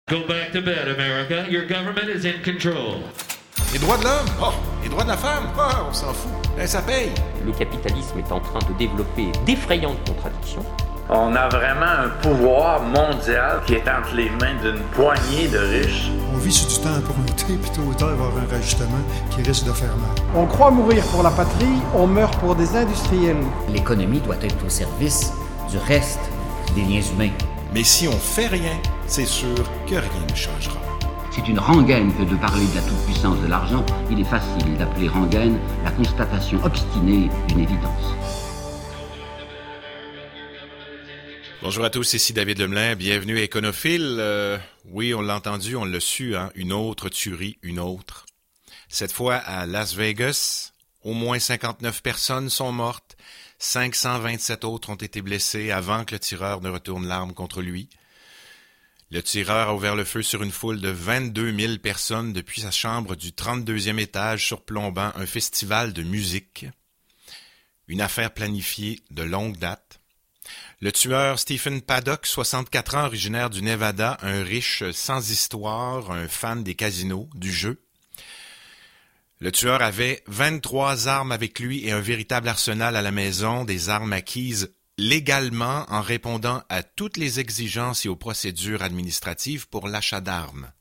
Go back to bed, America. Your government is in control. Les droits de l'homme? Oh, les droits de la femme? Oh, on s'en fout. Ben, ça paye. Le capitalisme est en train de développer d'effrayantes contradictions. On a vraiment un pouvoir mondial qui est entre les mains d'une poignée de riches. On vit sur du temps emprunté, puis tôt ou tard, il va y avoir un rajustement qui risque de faire mal. On croit mourir pour la patrie, on meurt pour des industriels. L'économie doit être au service du reste des liens humains. Mais si on fait rien, c'est sûr que rien ne changera. C'est une rengaine que de parler de la toute-puissance de l'argent. Il est facile d'appeler rengaine la constatation obstinée d'une évidence. Bonjour à tous, ici David Lemelin, bienvenue à Éconophile. Oui, on l'a entendu, on l'a su, hein? Une autre tuerie, une autre. Cette fois à Las Vegas, au moins 59 personnes sont mortes, 527 autres ont été blessés avant que le tireur ne retourne l'arme contre lui. Le tireur a ouvert le feu sur une foule de 22 000 personnes depuis sa chambre du 32e étage surplombant un festival de musique. Une affaire planifiée de longue date. Le tueur Stephen Paddock, 64 ans, originaire du Nevada, un riche sans histoire, un fan des casinos, du jeu. Le tueur avait 23 armes avec lui et un véritable arsenal à la maison, des armes acquises légalement en répondant à toutes les exigences et aux procédures administratives pour l'achat d'armes.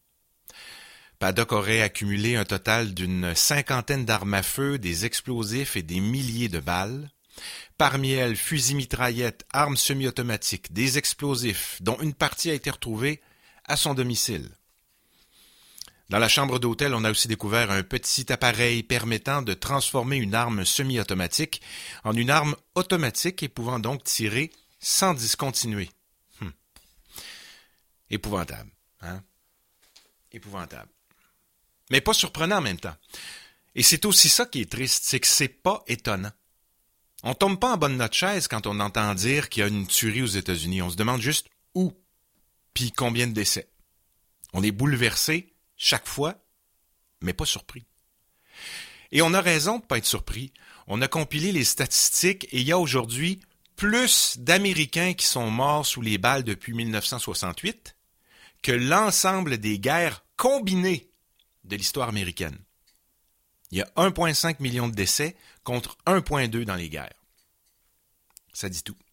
Paddock aurait accumulé un total d'une 50aine d'armes à feu, des explosifs et des milliers de balles. Parmi elles, fusils mitraillettes, armes semi-automatiques, des explosifs, dont une partie a été retrouvée à son domicile. Dans la chambre d'hôtel, on a aussi découvert un petit appareil permettant de transformer une arme semi-automatique en une arme automatique et pouvant donc tirer sans discontinuer. Épouvantable, hein? Épouvantable. Mais pas surprenant en même temps. Et c'est aussi ça qui est triste, c'est que c'est pas étonnant. On tombe pas en bas de notre chaise quand on entend dire qu'il y a une tuerie aux États-Unis. On se demande juste où, puis combien de décès. On est bouleversé chaque fois, mais pas surpris. Et on a raison de pas être surpris. On a compilé les statistiques et il y a aujourd'hui plus d'Américains qui sont morts sous les balles depuis 1968 que l'ensemble des guerres combinées de l'histoire américaine. Il y a 1,5 million de décès contre 1,2 dans les guerres. Ça dit tout.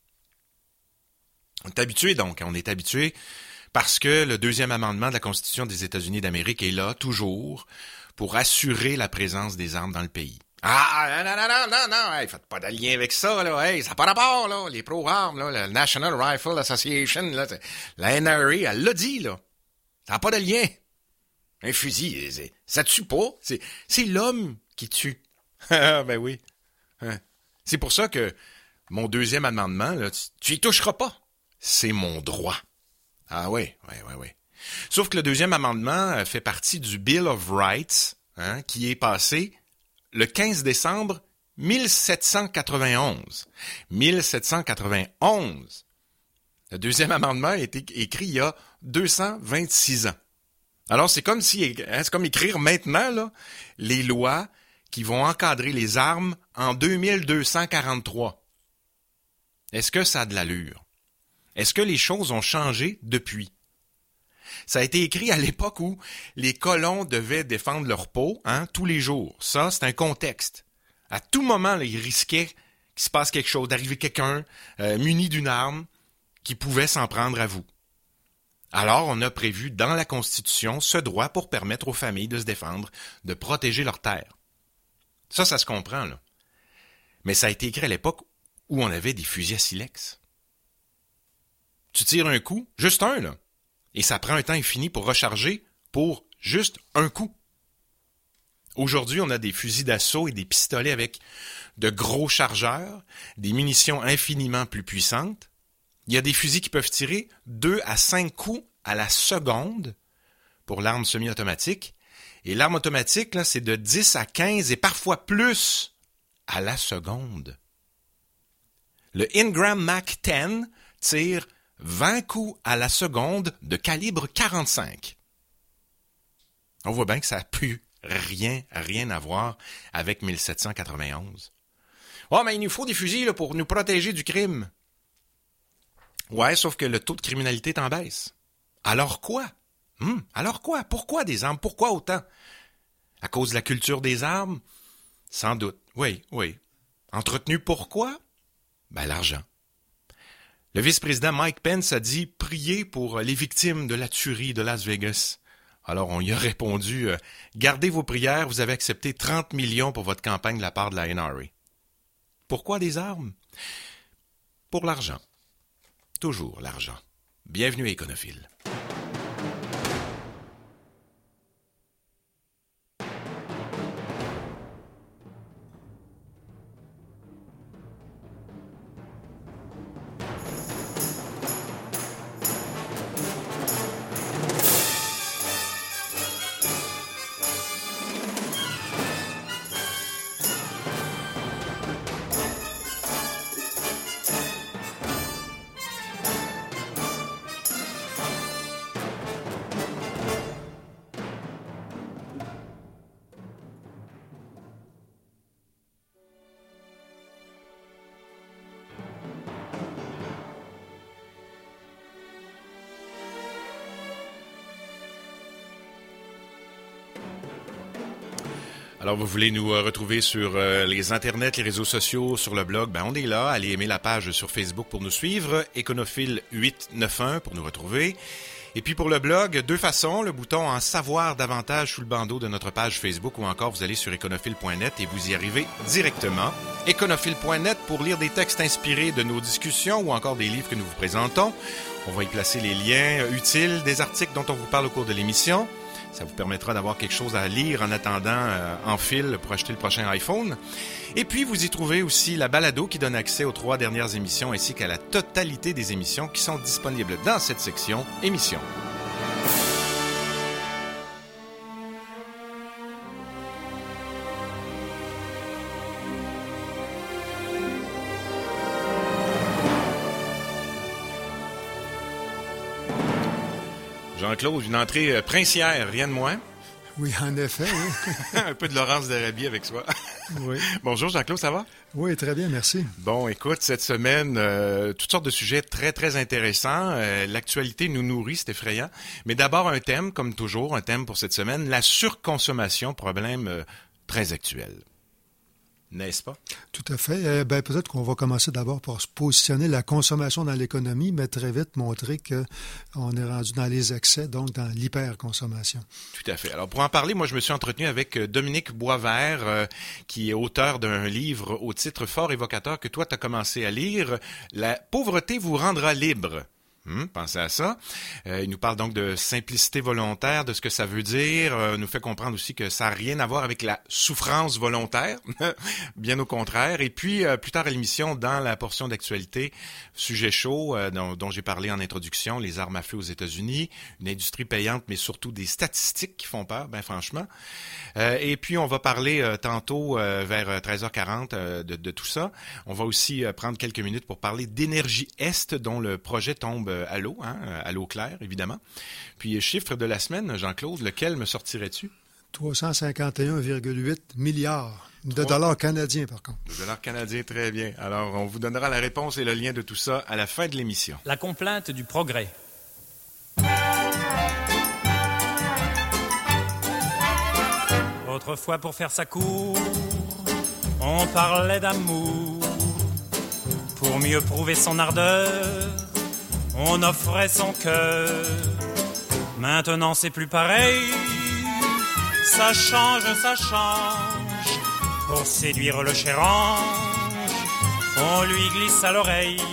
On est habitué donc, on est habitué parce que le deuxième amendement de la Constitution des États-Unis d'Amérique est là, toujours, pour assurer la présence des armes dans le pays. Ah, non, hey, faites pas de lien avec ça, là, hey, ça n'a pas rapport, là, les pro-armes, là, la National Rifle Association, là, la NRA, elle l'a dit, là. Ça n'a pas de lien. Un fusil, ça tue pas, c'est l'homme qui tue. Ben oui. C'est pour ça que mon deuxième amendement, là, tu y toucheras pas. C'est mon droit. Ah oui. Sauf que le deuxième amendement fait partie du Bill of Rights, hein, qui est passé le 15 décembre 1791. 1791. Le deuxième amendement a été écrit il y a 226 ans. Alors, c'est comme c'est comme écrire maintenant, là, les lois qui vont encadrer les armes en 2243. Est-ce que ça a de l'allure? Est-ce que les choses ont changé depuis? Ça a été écrit à l'époque où les colons devaient défendre leur peau, hein, tous les jours. Ça, c'est un contexte. À tout moment, là, ils risquaient qu'il se passe quelque chose, d'arriver quelqu'un muni d'une arme qui pouvait s'en prendre à vous. Alors, on a prévu dans la Constitution ce droit pour permettre aux familles de se défendre, de protéger leurs terres. Ça se comprend, là. Mais ça a été écrit à l'époque où on avait des fusils à silex. Tu tires un coup, juste un, là, et ça prend un temps infini pour recharger pour juste un coup. Aujourd'hui, on a des fusils d'assaut et des pistolets avec de gros chargeurs, des munitions infiniment plus puissantes. Il y a des fusils qui peuvent tirer 2 à 5 coups à la seconde pour l'arme semi-automatique. Et l'arme automatique, là, c'est de 10 à 15 et parfois plus à la seconde. Le Ingram Mac 10 tire 20 coups à la seconde de calibre 45. On voit bien que ça n'a plus rien à voir avec 1791. Oh, mais il nous faut des fusils là, pour nous protéger du crime. Ouais, sauf que le taux de criminalité est en baisse. Alors quoi? Alors quoi? Pourquoi des armes? Pourquoi autant? À cause de la culture des armes? Sans doute. Oui. Entretenu pourquoi? L'argent. Le vice-président Mike Pence a dit « Priez pour les victimes de la tuerie de Las Vegas ». Alors, on y a répondu « Gardez vos prières, vous avez accepté 30 millions pour votre campagne de la part de la NRA. » Pourquoi des armes? Pour l'argent. Toujours l'argent. Bienvenue à Éconophile. Alors, vous voulez nous retrouver sur les internets, les réseaux sociaux, sur le blog, on est là. Allez aimer la page sur Facebook pour nous suivre. Éconophile 891 pour nous retrouver. Et puis pour le blog, deux façons. Le bouton « En savoir davantage » sous le bandeau de notre page Facebook ou encore vous allez sur éconophile.net et vous y arrivez directement. Éconophile.net pour lire des textes inspirés de nos discussions ou encore des livres que nous vous présentons. On va y placer les liens utiles des articles dont on vous parle au cours de l'émission. Ça vous permettra d'avoir quelque chose à lire en attendant en fil pour acheter le prochain iPhone. Et puis, vous y trouvez aussi la balado qui donne accès aux 3 dernières émissions ainsi qu'à la totalité des émissions qui sont disponibles dans cette section émissions. Jean-Claude, une entrée princière, rien de moins. Oui, en effet, oui. Un peu de Laurence d'Arabie avec soi. Oui. Bonjour Jean-Claude, ça va? Oui, très bien, merci. Bon, écoute, cette semaine, toutes sortes de sujets très, très intéressants. L'actualité nous nourrit, c'est effrayant. Mais d'abord, un thème, comme toujours, un thème pour cette semaine, la surconsommation, problème très actuel. N'est-ce pas? Tout à fait. Peut-être qu'on va commencer d'abord par se positionner la consommation dans l'économie, mais très vite montrer qu'on est rendu dans les excès, donc dans l'hyperconsommation. Tout à fait. Alors, pour en parler, moi, je me suis entretenu avec Dominique Boisvert, qui est auteur d'un livre au titre fort évocateur que toi, tu as commencé à lire. « La pauvreté vous rendra libre ». Pensez à ça. Il nous parle donc de simplicité volontaire, de ce que ça veut dire. Nous fait comprendre aussi que ça n'a rien à voir avec la souffrance volontaire, bien au contraire. Et puis, plus tard à l'émission, dans la portion d'actualité, sujet chaud dont j'ai parlé en introduction, les armes à feu aux États-Unis, une industrie payante, mais surtout des statistiques qui font peur, franchement. Et puis, on va parler tantôt vers 13h40 de tout ça. On va aussi prendre quelques minutes pour parler d'Énergie Est, dont le projet tombe à l'eau, à l'eau claire, évidemment. Puis, chiffre de la semaine, Jean-Claude, lequel me sortirais-tu? 351,8 milliards de dollars canadiens, par contre. De dollars canadiens, très bien. Alors, on vous donnera la réponse et le lien de tout ça à la fin de l'émission. La complainte du progrès. Autrefois, pour faire sa cour, on parlait d'amour. Pour mieux prouver son ardeur, on offrait son cœur. Maintenant c'est plus pareil. Ça change. Pour séduire le cher ange, on lui glisse à l'oreille.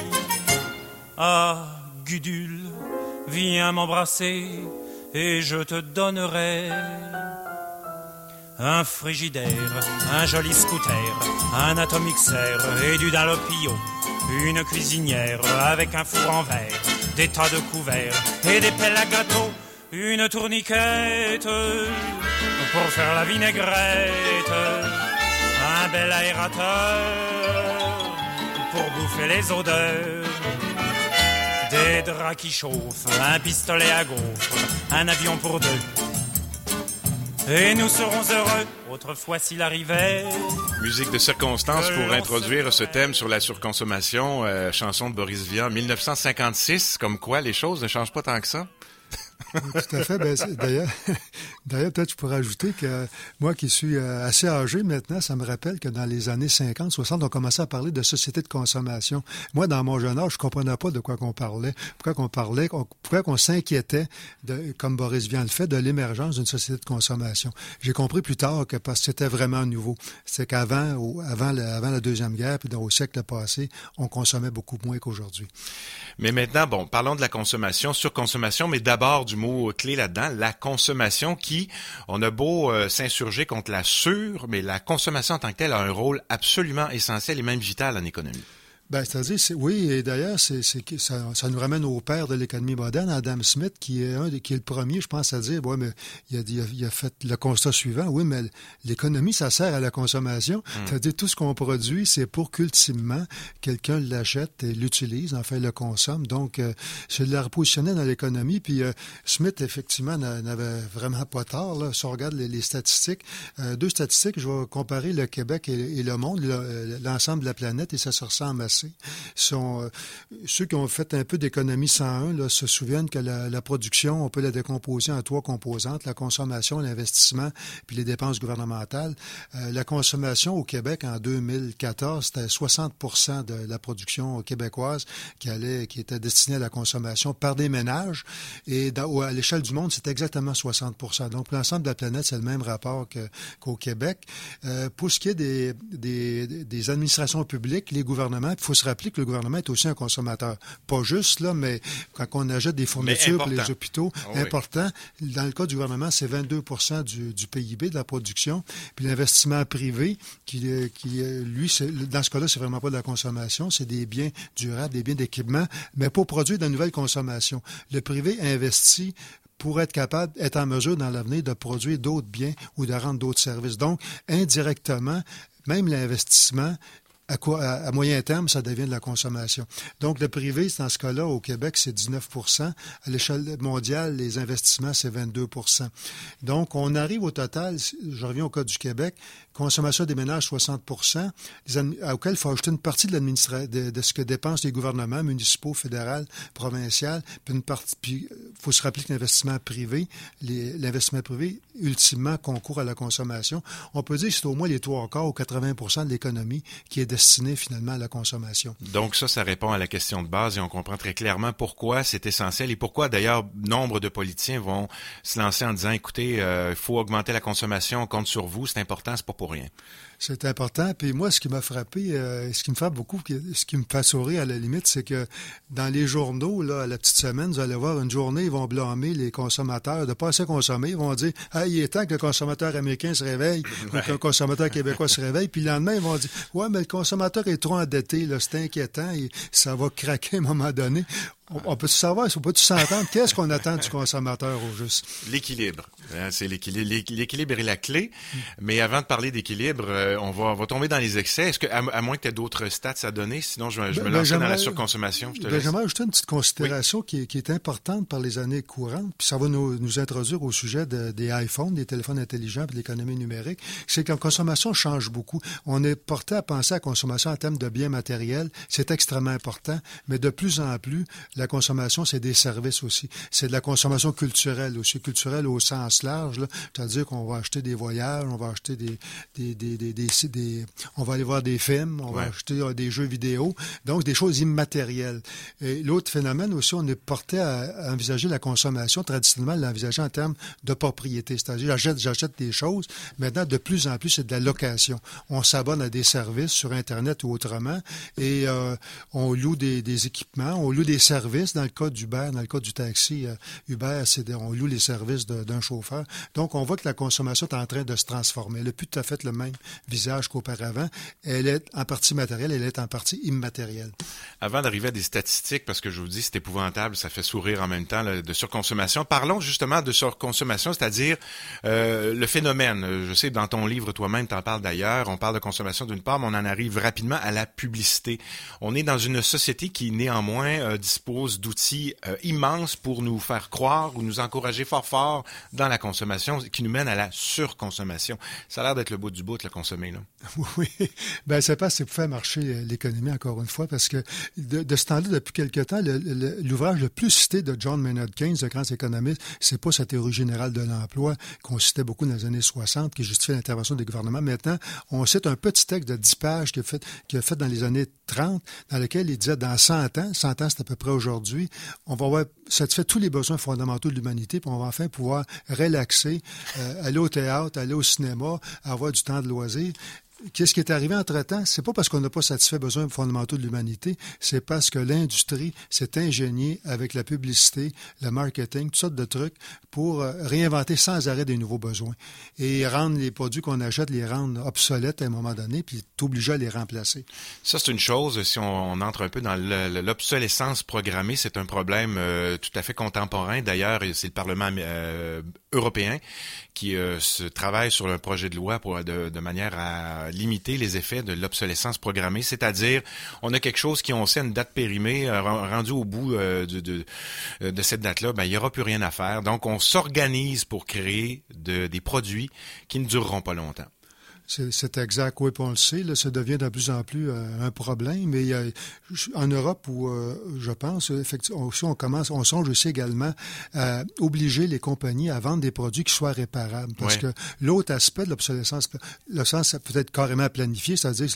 Ah, Gudule, viens m'embrasser et je te donnerai un frigidaire, un joli scooter, un atomixer et du Dalopio. Une cuisinière avec un four en verre, des tas de couverts et des pelles à gâteau. Une tourniquette pour faire la vinaigrette. Un bel aérateur pour bouffer les odeurs. Des draps qui chauffent, un pistolet à gaufres, un avion pour deux. Et nous serons heureux, autrefois s'il arrivait. Musique de circonstance pour introduire ce thème sur la surconsommation, chanson de Boris Vian, 1956, comme quoi les choses ne changent pas tant que ça. Tout à fait. D'ailleurs, peut-être je pourrais ajouter que moi qui suis assez âgé maintenant, ça me rappelle que dans les années 50, 60, on commençait à parler de société de consommation. Moi, dans mon jeune âge, je comprenais pas de quoi qu'on parlait. Pourquoi qu'on s'inquiétait, comme Boris Vian le fait, de l'émergence d'une société de consommation. J'ai compris plus tard que parce que c'était vraiment nouveau. C'est qu'avant la Deuxième Guerre, puis au siècle passé, on consommait beaucoup moins qu'aujourd'hui. Mais maintenant, parlons de la consommation, surconsommation, mais d'abord du mot clé là-dedans, la consommation qui, on a beau s'insurger contre la mais la consommation en tant que telle a un rôle absolument essentiel et même vital en économie. C'est-à-dire, oui, et d'ailleurs, ça nous ramène au père de l'économie moderne, Adam Smith, qui est le premier, je pense, à dire, mais il a fait le constat suivant, oui, mais l'économie, ça sert à la consommation. C'est-à-dire, tout ce qu'on produit, c'est pour qu'ultimement, quelqu'un l'achète et l'utilise, enfin, le consomme. Donc, c'est de la repositionner dans l'économie. Puis, Smith, effectivement, n'avait vraiment pas tort, là. Si on regarde les statistiques, deux statistiques, je vais comparer le Québec et le monde, l'ensemble de la planète, et ça se ressemble assez. Ceux qui ont fait un peu d'économie 101 là, se souviennent que la production, on peut la décomposer en 3 composantes, la consommation, l'investissement, puis les dépenses gouvernementales. La consommation au Québec en 2014, c'était 60% de la production québécoise qui était destinée à la consommation par des ménages. Et à l'échelle du monde, c'est exactement 60%. Donc, pour l'ensemble de la planète, c'est le même rapport qu'au Québec. Pour ce qui est des administrations publiques, les gouvernements, il faut se rappeler que le gouvernement est aussi un consommateur. Pas juste, là, mais quand on achète des fournitures pour les hôpitaux, important. Dans le cas du gouvernement, c'est 22% du PIB de la production. Puis l'investissement privé, lui, dans ce cas-là, c'est vraiment pas de la consommation, c'est des biens durables, des biens d'équipement, mais pour produire de nouvelles consommations. Le privé investit pour être en mesure dans l'avenir de produire d'autres biens ou de rendre d'autres services. Donc, indirectement, même l'investissement, à moyen terme, ça devient de la consommation. Donc, le privé, dans ce cas-là, au Québec, c'est 19%. À l'échelle mondiale, les investissements, c'est 22%. Donc, on arrive au total, je reviens au cas du Québec, consommation des ménages, 60%, auquel il faut ajouter une partie de ce que dépensent les gouvernements municipaux, fédéraux, provinciaux, puis il faut se rappeler que l'investissement privé, ultimement, concourt à la consommation. On peut dire que c'est au moins les 3/4 ou 80% de l'économie qui est destinée finalement à la consommation. Donc ça répond à la question de base et on comprend très clairement pourquoi c'est essentiel et pourquoi d'ailleurs nombre de politiciens vont se lancer en disant écoutez, il faut augmenter la consommation, on compte sur vous, c'est important, c'est pas pour rien. C'est important. Puis moi, ce qui m'a frappé, ce qui me frappe beaucoup, ce qui me fait sourire à la limite, c'est que dans les journaux, là, à la petite semaine, vous allez voir une journée, ils vont blâmer les consommateurs de pas assez consommer. Ils vont dire « Ah, il est temps que le consommateur américain se réveille ou que le consommateur québécois se réveille. » Puis le lendemain, ils vont dire « Ouais, mais le consommateur est trop endetté, là, c'est inquiétant, et ça va craquer à un moment donné. » On peut savoir, on peut s'entendre, qu'est-ce qu'on attend du consommateur au juste? L'équilibre. C'est l'équilibre est la clé. Mais avant de parler d'équilibre, on va tomber dans les excès. Est-ce que, à moins que tu aies d'autres stats à donner, sinon je me lancerai dans la surconsommation. J'aimerais ajouter une petite considération qui est importante par les années courantes, puis ça va nous introduire au sujet des iPhones, des téléphones intelligents et de l'économie numérique. C'est que la consommation change beaucoup. On est porté à penser à la consommation en termes de biens matériels. C'est extrêmement important, mais de plus en plus, la consommation, c'est des services aussi. C'est de la consommation culturelle aussi, culturelle au sens large, là. C'est-à-dire qu'on va acheter des voyages, on va acheter on va aller voir des films, on va acheter des jeux vidéo, donc des choses immatérielles. Et l'autre phénomène aussi, on est porté à envisager la consommation, traditionnellement, l'envisager en termes de propriété. C'est-à-dire, j'achète des choses. Maintenant, de plus en plus, c'est de la location. On s'abonne à des services sur Internet ou autrement et on loue des équipements, on loue des services. Dans le cas d'Uber, dans le cas du taxi, Uber, on loue les services d'un chauffeur. Donc, on voit que la consommation est en train de se transformer. Elle n'a plus tout à fait le même visage qu'auparavant. Elle est en partie matérielle, elle est en partie immatérielle. Avant d'arriver à des statistiques, parce que je vous dis, c'est épouvantable, ça fait sourire en même temps, là, de surconsommation. Parlons justement de surconsommation, c'est-à-dire le phénomène. Je sais, dans ton livre, toi-même, tu en parles d'ailleurs. On parle de consommation d'une part, mais on en arrive rapidement à la publicité. On est dans une société qui, néanmoins, dispose dispose d'outils immenses pour nous faire croire ou nous encourager fort dans la consommation, qui nous mène à la surconsommation. Ça a l'air d'être le bout du bout, le consommer, là. Oui, ben c'est pas, c'est pour faire marcher l'économie, encore une fois, parce que de ce temps-là, depuis quelque temps, l'ouvrage le plus cité de John Maynard Keynes, le grand économiste, c'est pas sa théorie générale de l'emploi, qu'on citait beaucoup dans les années 60, qui justifiait l'intervention des gouvernements. Maintenant, on cite un petit texte de 10 pages qu'il a fait dans les années 30, dans lequel il disait, dans 100 ans, c'est à peu près aujourd'hui, on va avoir satisfait tous les besoins fondamentaux de l'humanité, puis on va enfin pouvoir relaxer, aller au théâtre, aller au cinéma, avoir du temps de loisir. Qu'est-ce qui est arrivé entre-temps? C'est pas parce qu'on n'a pas satisfait les besoins fondamentaux de l'humanité, c'est parce que l'industrie s'est ingéniée avec la publicité, le marketing, toutes sortes de trucs pour réinventer sans arrêt des nouveaux besoins et rendre les produits qu'on achète, les rendre obsolètes à un moment donné, puis t'obliger à les remplacer. Ça, c'est une chose. Si on entre un peu dans l'obsolescence programmée, c'est un problème tout à fait contemporain. D'ailleurs, c'est le Parlement européen qui se travaille sur un projet de loi de manière à limiter les effets de l'obsolescence programmée, c'est-à-dire on a quelque chose qui on sait une date périmée, rendu au bout de cette date-là, ben il y aura plus rien à faire. Donc on s'organise pour créer des produits qui ne dureront pas longtemps. C'est exact, oui, puis on le sait, là, ça devient de plus en plus un problème. Mais en Europe, où je pense, effectivement, on songe aussi également à obliger les compagnies à vendre des produits qui soient réparables. Parce que l'autre aspect de l'obsolescence, ça peut être carrément planifié, c'est-à-dire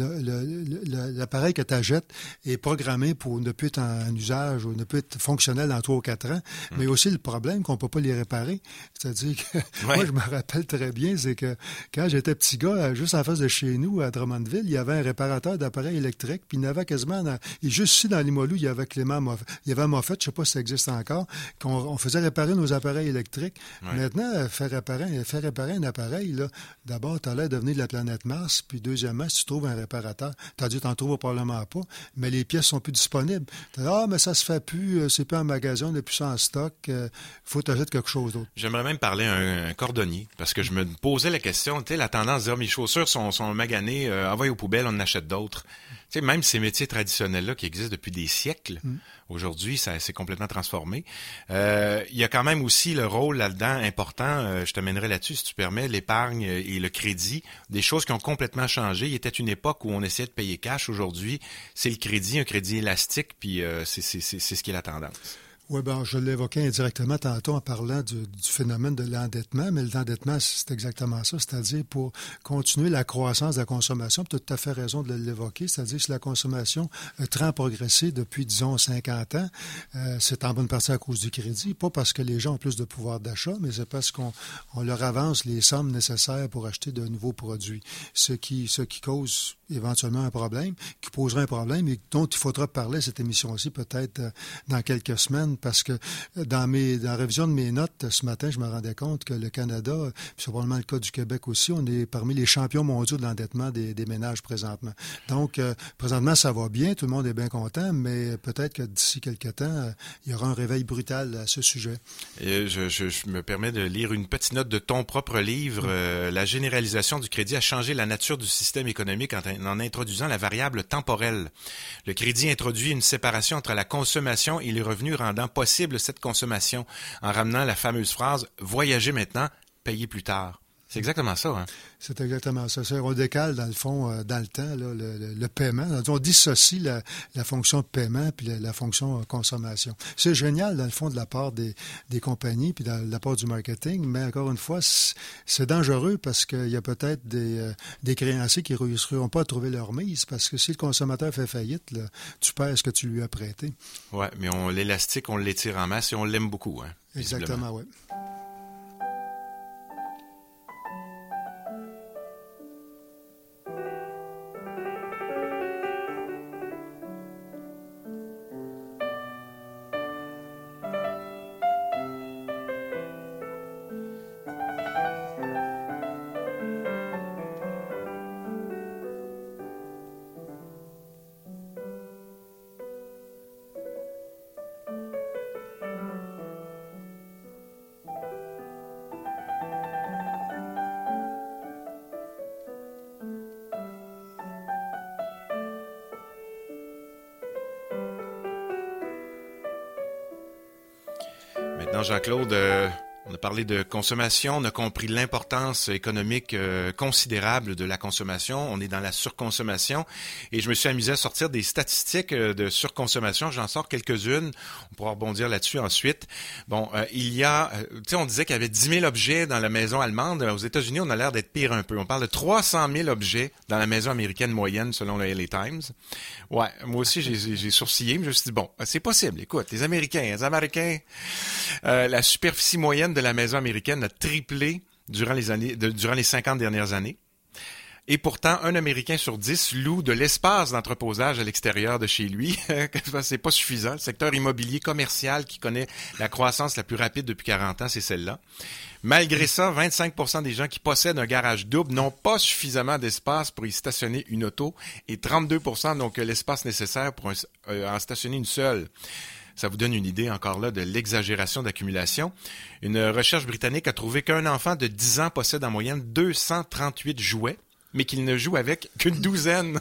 l'appareil que tu achètes est programmé pour ne plus être en usage ou ne plus être fonctionnel dans 3 ou 4 ans. Mais aussi le problème qu'on ne peut pas les réparer. C'est-à-dire que moi, je me rappelle très bien, c'est que quand j'étais petit gars, juste en face de chez nous, à Drummondville, il y avait un réparateur d'appareils électriques, puis il y en avait quasiment... juste ici, dans Limoilou, il y avait Clément Moffett. Il y avait Moffett, je ne sais pas si ça existe encore, qu'on faisait réparer nos appareils électriques. Ouais. Maintenant, faire réparer un appareil, là, d'abord, tu as l'air de venir de la planète Mars, puis deuxièmement, si tu trouves un réparateur, tu as dit t'en trouves probablement pas, mais les pièces sont plus disponibles. Tu as dit, mais ça se fait plus, c'est plus en magasin, on n'est plus ça en stock, faut t'acheter quelque chose d'autre. J'aimerais même parler à un cordonnier, parce que je me posais la question, tu sais, la tendance de dire, mes chaussures sont maganées, envoyez aux poubelles, on en achète d'autres. Tu sais, même ces métiers traditionnels-là qui existent depuis des siècles, aujourd'hui, ça s'est complètement transformé. Il y a quand même aussi le rôle là-dedans important, je te mènerai là-dessus si tu permets, l'épargne et le crédit, des choses qui ont complètement changé. Il était une époque où on essayait de payer cash. Aujourd'hui, c'est le crédit, un crédit élastique, puis c'est ce qui est la tendance. Oui, ben, je l'évoquais indirectement tantôt en parlant du phénomène de l'endettement, mais l'endettement, c'est exactement ça, c'est-à-dire pour continuer la croissance de la consommation, tu as tout à fait raison de l'évoquer, c'est-à-dire que la consommation a très progressé depuis, disons, 50 ans, c'est en bonne partie à cause du crédit, pas parce que les gens ont plus de pouvoir d'achat, mais c'est parce qu'on leur avance les sommes nécessaires pour acheter de nouveaux produits, ce qui cause éventuellement un problème, qui posera un problème et dont il faudra parler à cette émission-ci peut-être dans quelques semaines, parce que dans la révision de mes notes ce matin, je me rendais compte que le Canada, puis c'est probablement le cas du Québec aussi, on est parmi les champions mondiaux de l'endettement des ménages présentement. Donc, présentement, ça va bien, tout le monde est bien content, mais peut-être que d'ici quelques temps, il y aura un réveil brutal à ce sujet. Et je me permets de lire une petite note de ton propre livre. La généralisation du crédit a changé la nature du système économique en introduisant la variable temporelle. Le crédit introduit une séparation entre la consommation et les revenus, rendant possible cette consommation en ramenant la fameuse phrase « Voyager maintenant, payer plus tard ». C'est exactement ça, hein? C'est exactement ça. On décale, dans le fond, dans le temps, là, le paiement. On dissocie la fonction paiement puis la fonction consommation. C'est génial, dans le fond, de la part des compagnies puis de la part du marketing, mais encore une fois, c'est dangereux parce qu'il y a peut-être des créanciers qui ne réussiront pas à trouver leur mise, parce que si le consommateur fait faillite, là, tu perds ce que tu lui as prêté. Oui, mais l'élastique, on l'étire en masse et on l'aime beaucoup, hein? Exactement, oui. Maintenant, Jean-Claude, on a parlé de consommation, on a compris l'importance économique considérable de la consommation. On est dans la surconsommation et je me suis amusé à sortir des statistiques de surconsommation. J'en sors quelques-unes. On pourra rebondir là-dessus ensuite. Bon, il y a, tu sais, on disait qu'il y avait 10 000 objets dans la maison allemande. Aux États-Unis, on a l'air d'être pire un peu. On parle de 300 000 objets dans la maison américaine moyenne selon le LA Times. Ouais, moi aussi, j'ai sourcillé, mais je me suis dit, bon, c'est possible. Écoute, les Américains, la superficie moyenne de la maison américaine a triplé durant les 50 dernières années. Et pourtant, un Américain sur 10 loue de l'espace d'entreposage à l'extérieur de chez lui. C'est pas suffisant. Le secteur immobilier commercial qui connaît la croissance la plus rapide depuis 40 ans, c'est celle-là. Malgré ça, 25% des gens qui possèdent un garage double n'ont pas suffisamment d'espace pour y stationner une auto et 32% n'ont que l'espace nécessaire pour en stationner une seule. Ça vous donne une idée encore là de l'exagération d'accumulation. Une recherche britannique a trouvé qu'un enfant de 10 ans possède en moyenne 238 jouets, mais qu'il ne joue avec qu'une douzaine.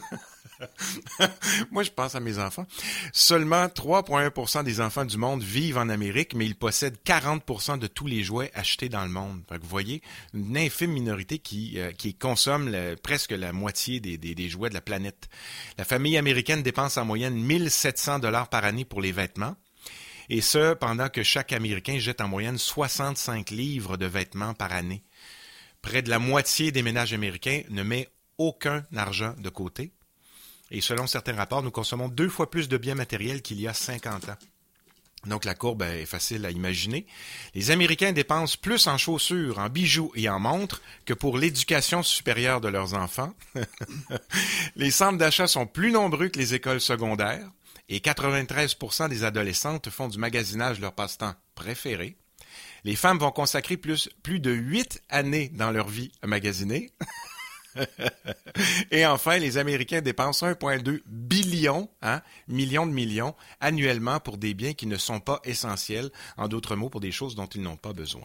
Moi, je pense à mes enfants. Seulement 3,1% des enfants du monde vivent en Amérique, mais ils possèdent 40% de tous les jouets achetés dans le monde. Fait que vous voyez, une infime minorité qui consomme presque la moitié des jouets de la planète. La famille américaine dépense en moyenne 1 700 $ par année pour les vêtements. Et ce, pendant que chaque Américain jette en moyenne 65 livres de vêtements par année. Près de la moitié des ménages américains ne met aucun argent de côté. Et selon certains rapports, nous consommons 2 fois plus de biens matériels qu'il y a 50 ans. Donc la courbe est facile à imaginer. Les Américains dépensent plus en chaussures, en bijoux et en montres que pour l'éducation supérieure de leurs enfants. Les centres d'achat sont plus nombreux que les écoles secondaires. Et 93% des adolescentes font du magasinage leur passe-temps préféré. Les femmes vont consacrer plus de 8 années dans leur vie à magasiner. Et enfin, les Américains dépensent 1,2 billion, millions de millions, annuellement pour des biens qui ne sont pas essentiels. En d'autres mots, pour des choses dont ils n'ont pas besoin.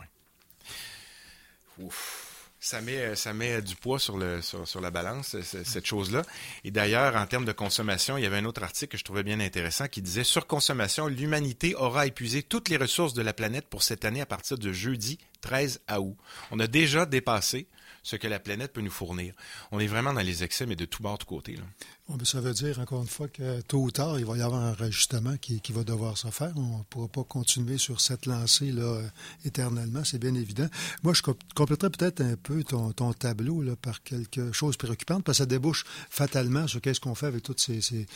Ouf. Ça met du poids sur la balance, cette chose-là. Et d'ailleurs, en termes de consommation, il y avait un autre article que je trouvais bien intéressant qui disait « Surconsommation, l'humanité aura épuisé toutes les ressources de la planète pour cette année à partir de jeudi 13 août. » On a déjà dépassé ce que la planète peut nous fournir. On est vraiment dans les excès, mais de tout bord, de tout côté, là. Bon, ça veut dire, encore une fois, que tôt ou tard, il va y avoir un rajustement qui va devoir se faire. On ne pourra pas continuer sur cette lancée-là éternellement, c'est bien évident. Moi, je compléterais peut-être un peu ton tableau là, par quelque chose de préoccupant, parce que ça débouche fatalement sur qu'est-ce qu'on fait avec tous ces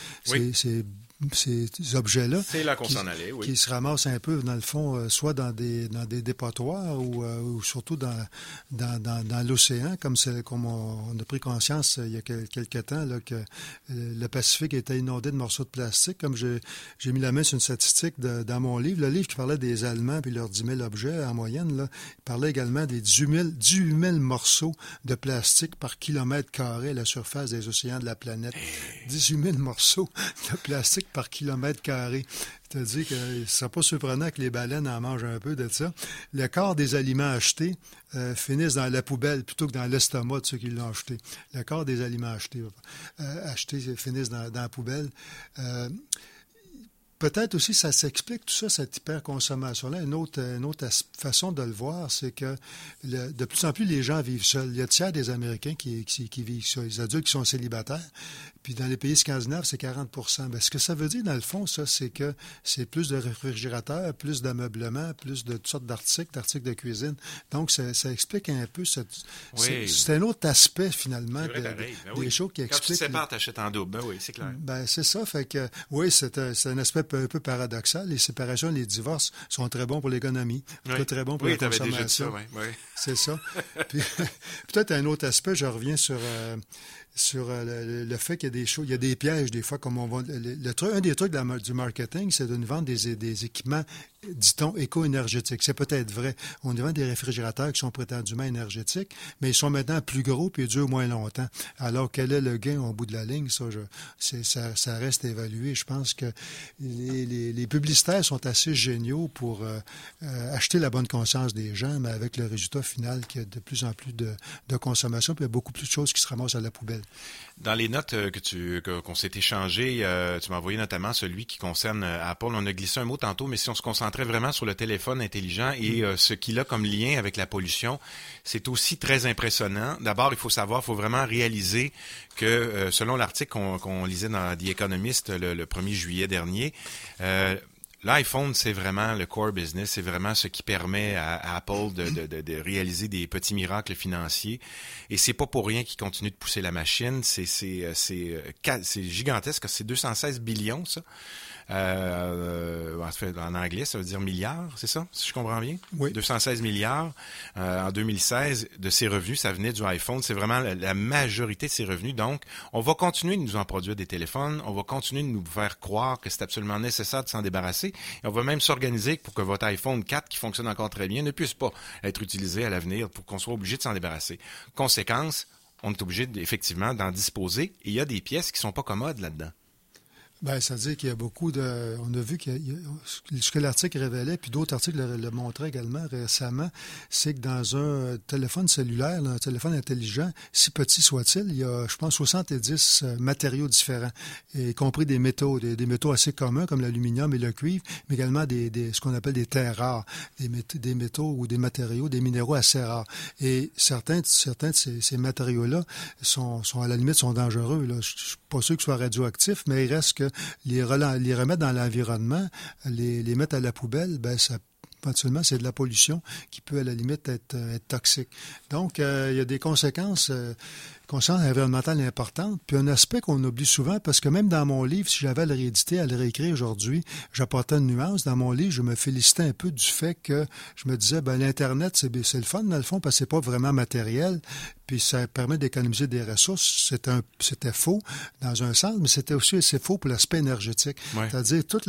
objets-là. C'est là qu'on s'en allait, oui. Qui se ramassent un peu, dans le fond, soit dans des dépotoirs ou surtout dans l'océan, comme on a pris conscience il y a quelques temps là, que le Pacifique était inondé de morceaux de plastique. Comme j'ai mis la main sur une statistique dans mon livre, le livre qui parlait des Allemands et leurs 10 000 objets en moyenne, là, il parlait également des 18 000 morceaux de plastique par kilomètre carré à la surface des océans de la planète. 18 000 morceaux de plastique par kilomètre carré. C'est-à-dire que ce ne serait pas surprenant que les baleines en mangent un peu de ça. Le quart des aliments achetés finissent dans la poubelle plutôt que dans l'estomac de ceux qui l'ont acheté. Le quart des aliments achetés finissent dans la poubelle. Peut-être aussi, ça s'explique, tout ça, cette hyperconsommation-là. Une autre façon de le voir, c'est que de plus en plus, les gens vivent seuls. Il y a le tiers des Américains qui vivent seuls. Les adultes qui sont célibataires. Puis dans les pays scandinaves, c'est 40%. Ben, ce que ça veut dire, dans le fond, ça, c'est que c'est plus de réfrigérateurs, plus d'ameublement, plus de toutes sortes d'articles de cuisine. Donc, ça explique un peu c'est un autre aspect, finalement, des choses qui expliquent... Quand tu te sépares, t'achètes en double. Ben oui, c'est clair. Ben, c'est ça. Fait que, oui, c'est un aspect un peu paradoxal. Les séparations, les divorces sont très bons pour l'économie, très bons pour la consommation. Déjà dit ça, oui. C'est ça. Puis, peut-être un autre aspect, je reviens sur le fait qu'il y a des choses, il y a des pièges des fois, comme on va... un des trucs du marketing, c'est de nous vendre des équipements, dit-on, éco-énergétiques. C'est peut-être vrai. On nous vend des réfrigérateurs qui sont prétendument énergétiques, mais ils sont maintenant plus gros et ils durent moins longtemps. Alors, quel est le gain au bout de la ligne? Ça reste évalué. Je pense que les publicitaires sont assez géniaux pour acheter la bonne conscience des gens, mais avec le résultat final qu'il y a de plus en plus de consommation, puis il y a beaucoup plus de choses qui se ramassent à la poubelle. Dans les notes qu'on s'est échangées, tu m'as envoyé notamment celui qui concerne Apple. On a glissé un mot tantôt, mais si on se concentrait vraiment sur le téléphone intelligent et ce qu'il a comme lien avec la pollution, c'est aussi très impressionnant. D'abord, il faut vraiment réaliser que selon l'article qu'on lisait dans The Economist le 1er juillet dernier, l'iPhone, c'est vraiment le core business, c'est vraiment ce qui permet à Apple de réaliser des petits miracles financiers. Et c'est pas pour rien qu'ils continuent de pousser la machine. C'est gigantesque, c'est 216 billions, ça. En anglais, ça veut dire milliards, c'est ça, si je comprends bien? Oui. 216 milliards en 2016 de ces revenus, ça venait du iPhone. C'est vraiment la majorité de ces revenus. Donc, on va continuer de nous en produire des téléphones. On va continuer de nous faire croire que c'est absolument nécessaire de s'en débarrasser. Et on va même s'organiser pour que votre iPhone 4, qui fonctionne encore très bien, ne puisse pas être utilisé à l'avenir pour qu'on soit obligé de s'en débarrasser. Conséquence, on est obligé effectivement d'en disposer. Et il y a des pièces qui sont pas commodes là-dedans. Ben, ça veut dire qu'il y a beaucoup de... On a vu ce que l'article révélait, puis d'autres articles le montraient également récemment, c'est que dans un téléphone cellulaire, un téléphone intelligent, si petit soit-il, il y a, je pense, 70 matériaux différents, y compris des métaux, des métaux assez communs comme l'aluminium et le cuivre, mais également ce qu'on appelle des terres rares, des métaux ou des matériaux, des minéraux assez rares. Et certains de ces matériaux-là sont à la limite, sont dangereux. Là. Je suis pas sûr qu'ils soient radioactifs, mais il reste que les remettre dans l'environnement, les mettre à la poubelle, ben ça éventuellement, c'est de la pollution qui peut à la limite être toxique. Donc, il y a des conséquences environnementales importantes. Puis un aspect qu'on oublie souvent, parce que même dans mon livre, si j'avais à le rééditer, à le réécrire aujourd'hui, j'apportais une nuance. Dans mon livre, je me félicitais un peu du fait que je me disais, ben l'Internet, c'est le fun dans le fond, parce que c'est pas vraiment matériel. Puis ça permet d'économiser des ressources. C'était faux dans un sens, mais c'était aussi assez faux pour l'aspect énergétique. Ouais. C'est-à-dire, tous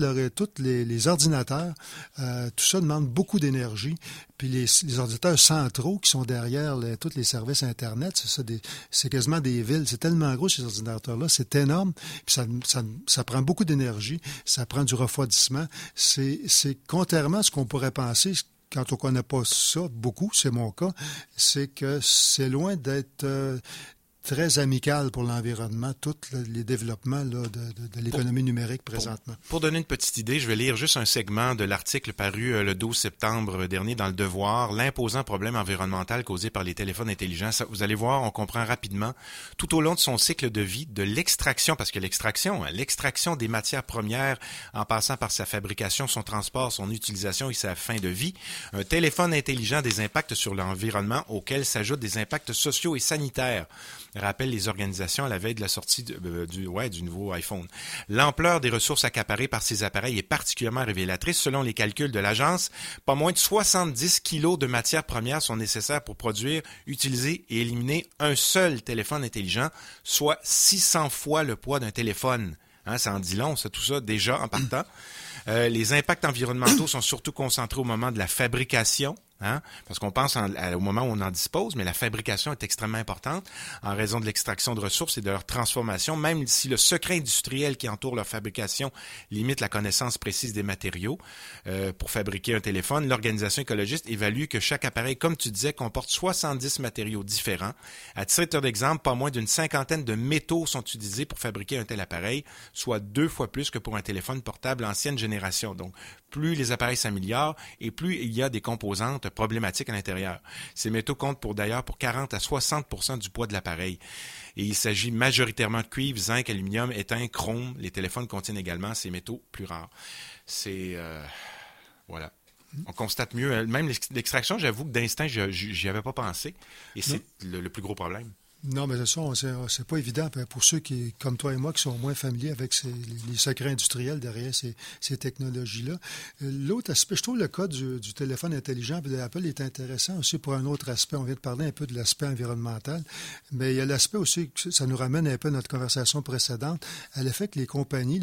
les ordinateurs, tout ça demande beaucoup d'énergie. Puis les ordinateurs centraux qui sont derrière tous les services Internet, c'est quasiment des villes. C'est tellement gros, ces ordinateurs-là. C'est énorme. Puis ça prend beaucoup d'énergie. Ça prend du refroidissement. C'est contrairement à ce qu'on pourrait penser, quand on ne connaît pas ça, beaucoup, c'est mon cas, c'est que c'est loin d'être très amical pour l'environnement, tous les développements là, de l'économie numérique présentement. Pour donner une petite idée, je vais lire juste un segment de l'article paru le 12 septembre dernier dans Le Devoir, l'imposant problème environnemental causé par les téléphones intelligents. Ça, vous allez voir, on comprend rapidement, tout au long de son cycle de vie, de l'extraction, parce que l'extraction des matières premières, en passant par sa fabrication, son transport, son utilisation et sa fin de vie, un téléphone intelligent a des impacts sur l'environnement auxquels s'ajoutent des impacts sociaux et sanitaires, rappellent les organisations à la veille de la sortie du nouveau iPhone. L'ampleur des ressources accaparées par ces appareils est particulièrement révélatrice. Selon les calculs de l'agence, pas moins de 70 kilos de matières premières sont nécessaires pour produire, utiliser et éliminer un seul téléphone intelligent, soit 600 fois le poids d'un téléphone. Ça en dit long, ça, tout ça, déjà en partant. Les impacts environnementaux sont surtout concentrés au moment de la fabrication, parce qu'on pense au moment où on en dispose, mais la fabrication est extrêmement importante en raison de l'extraction de ressources et de leur transformation, même si le secret industriel qui entoure leur fabrication limite la connaissance précise des matériaux. Pour fabriquer un téléphone, l'organisation écologiste évalue que chaque appareil, comme tu disais, comporte 70 matériaux différents. À titre d'exemple, pas moins d'une 50aine de métaux sont utilisés pour fabriquer un tel appareil, soit 2 fois plus que pour un téléphone portable ancienne génération. Donc, plus les appareils s'améliorent et plus il y a des composantes problématiques à l'intérieur. Ces métaux comptent pour 40 à 60% du poids de l'appareil. Et il s'agit majoritairement de cuivre, zinc, aluminium, étain, chrome. Les téléphones contiennent également ces métaux plus rares. C'est... voilà. On constate mieux. Même l'extraction, j'avoue que d'instinct, j'y avais pas pensé. Et c'est le plus gros problème. Non, mais c'est pas évident pour ceux qui, comme toi et moi, qui sont moins familiers avec les secrets industriels derrière ces technologies-là. L'autre aspect, je trouve le cas du téléphone intelligent d'Apple est intéressant aussi pour un autre aspect. On vient de parler un peu de l'aspect environnemental, mais il y a l'aspect aussi, ça nous ramène un peu à notre conversation précédente, à l'effet que les compagnies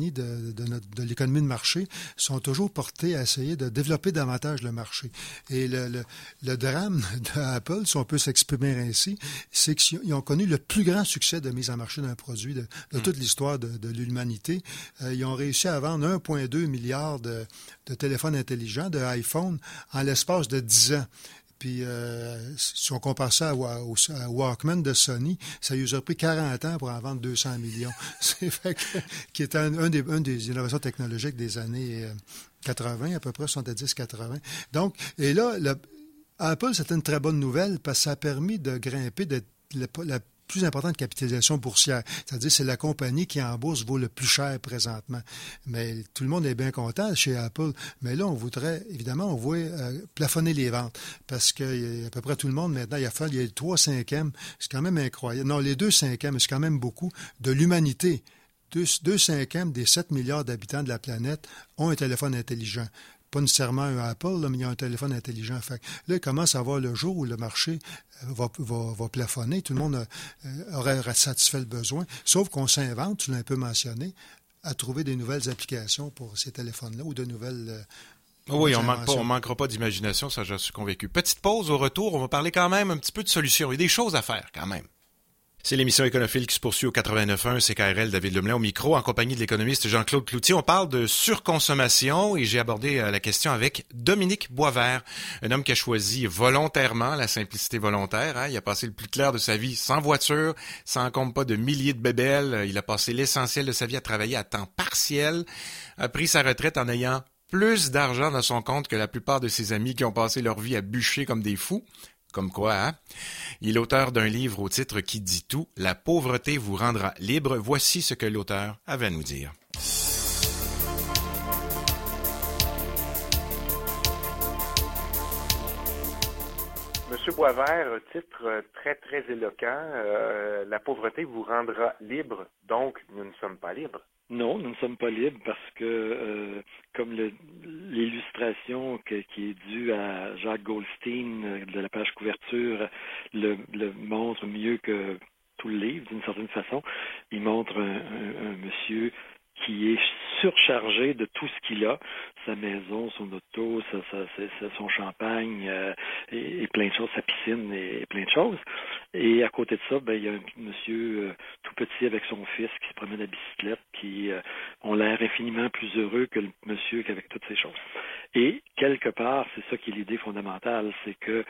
de l'économie de marché sont toujours portées à essayer de développer davantage le marché. Et le drame d'Apple, si on peut s'exprimer ainsi, c'est que ils ont connu le plus grand succès de mise en marché d'un produit de toute l'histoire de l'humanité. Ils ont réussi à vendre 1,2 milliard de téléphones intelligents, de iPhone, en l'espace de 10 ans. Puis si on compare ça à Walkman de Sony, ça lui a pris 40 ans pour en vendre 200 millions. C'est fait que, qui est un des innovations technologiques des années 80, à peu près 70-80. Donc, et là, Apple, c'était une très bonne nouvelle parce que ça a permis de grimper la plus importante capitalisation boursière. C'est-à-dire c'est la compagnie qui en bourse vaut le plus cher présentement. Mais tout le monde est bien content chez Apple. Mais là, on voudrait, évidemment, on voit plafonner les ventes. Parce que à peu près tout le monde maintenant, il y a le 3/5, c'est quand même incroyable. Non, les 2/5, c'est quand même beaucoup, de l'humanité. 2/5 des 7 milliards d'habitants de la planète ont un téléphone intelligent. Pas nécessairement un Apple, là, mais il y a un téléphone intelligent. Fait là, il commence à avoir le jour où le marché va plafonner. Tout le monde aurait satisfait le besoin. Sauf qu'on s'invente, tu l'as un peu mentionné, à trouver des nouvelles applications pour ces téléphones-là ou de nouvelles... Oui, on manquera pas d'imagination, ça j'en suis convaincu. Petite pause, au retour, on va parler quand même un petit peu de solutions. Il y a des choses à faire quand même. C'est l'émission Éconophile qui se poursuit au 89.1 CKRL, David Lemelin au micro, en compagnie de l'économiste Jean-Claude Cloutier. On parle de surconsommation et j'ai abordé la question avec Dominique Boisvert, un homme qui a choisi volontairement la simplicité volontaire. Il a passé le plus clair de sa vie sans voiture, sans compte pas de milliers de bébelles. Il a passé l'essentiel de sa vie à travailler à temps partiel, a pris sa retraite en ayant plus d'argent dans son compte que la plupart de ses amis qui ont passé leur vie à bûcher comme des fous. Comme quoi, hein? Il est l'auteur d'un livre au titre qui dit tout, « La pauvreté vous rendra libre ». Voici ce que l'auteur avait à nous dire. Monsieur Boisvert, titre très, très éloquent. La pauvreté vous rendra libre, donc nous ne sommes pas libres. Non, nous ne sommes pas libres parce que, comme l'illustration qui est due à Jacques Goldstein de la page couverture le montre mieux que tout le livre, d'une certaine façon, il montre un monsieur qui est surchargé de tout ce qu'il a, sa maison, son auto, son champagne et plein de choses, sa piscine et plein de choses. Et à côté de ça, il y a un monsieur tout petit avec son fils qui se promène à bicyclette, qui ont l'air infiniment plus heureux que le monsieur qu'avec toutes ces choses. Et quelque part, c'est ça qui est l'idée fondamentale, c'est que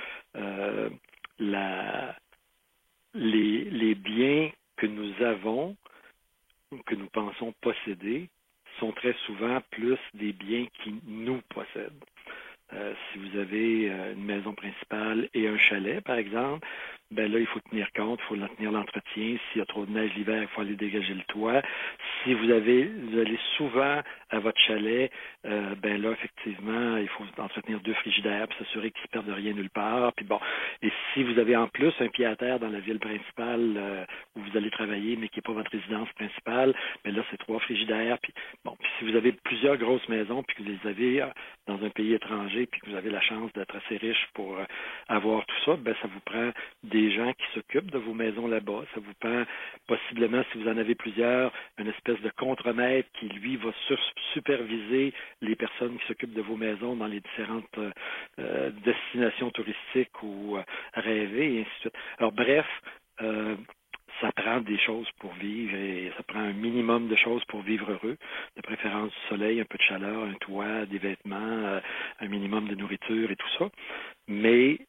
les biens que nous avons, que nous pensons posséder, sont très souvent plus des biens qui nous possèdent. Si vous avez une maison principale et un chalet, par exemple, là, il faut tenir compte, il faut tenir l'entretien. S'il y a trop de neige l'hiver, il faut aller dégager le toit. Si vous allez souvent à votre chalet, là, effectivement, il faut entretenir 2 frigidaires puis s'assurer qu'ils ne se perdent rien nulle part. Puis bon, et si vous avez en plus un pied-à-terre dans la ville principale où vous allez travailler, mais qui n'est pas votre résidence principale, là, c'est 3 frigidaires. Puis si vous avez plusieurs grosses maisons puis que vous les avez dans un pays étranger puis que vous avez la chance d'être assez riche pour avoir tout ça, ça vous prend des gens qui s'occupent de vos maisons là-bas. Ça vous prend possiblement, si vous en avez plusieurs, une espèce de contremaître qui, lui, va superviser les personnes qui s'occupent de vos maisons dans les différentes destinations touristiques ou rêvées, et ainsi de suite. Alors, bref, ça prend des choses pour vivre et ça prend un minimum de choses pour vivre heureux, de préférence du soleil, un peu de chaleur, un toit, des vêtements, un minimum de nourriture et tout ça. Mais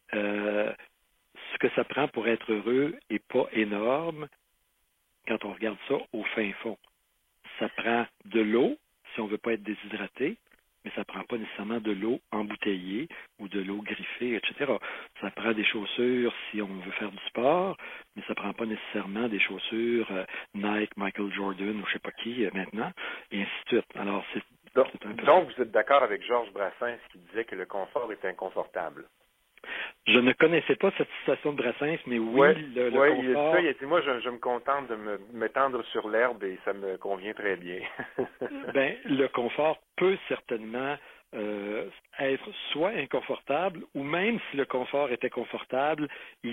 ce que ça prend pour être heureux n'est pas énorme quand on regarde ça au fin fond. Ça prend de l'eau, si on ne veut pas être déshydraté, mais ça ne prend pas nécessairement de l'eau embouteillée ou de l'eau griffée, etc. Ça prend des chaussures si on veut faire du sport, mais ça ne prend pas nécessairement des chaussures Nike, Michael Jordan ou je ne sais pas qui maintenant, et ainsi de suite. Alors, donc vous êtes d'accord avec Georges Brassens qui disait que le confort est inconfortable? Je ne connaissais pas cette citation de Brassens, mais oui, le confort... Il a dit, moi, je me contente de m'étendre sur l'herbe et ça me convient très bien. Le confort peut certainement être soit inconfortable, ou même si le confort était confortable, il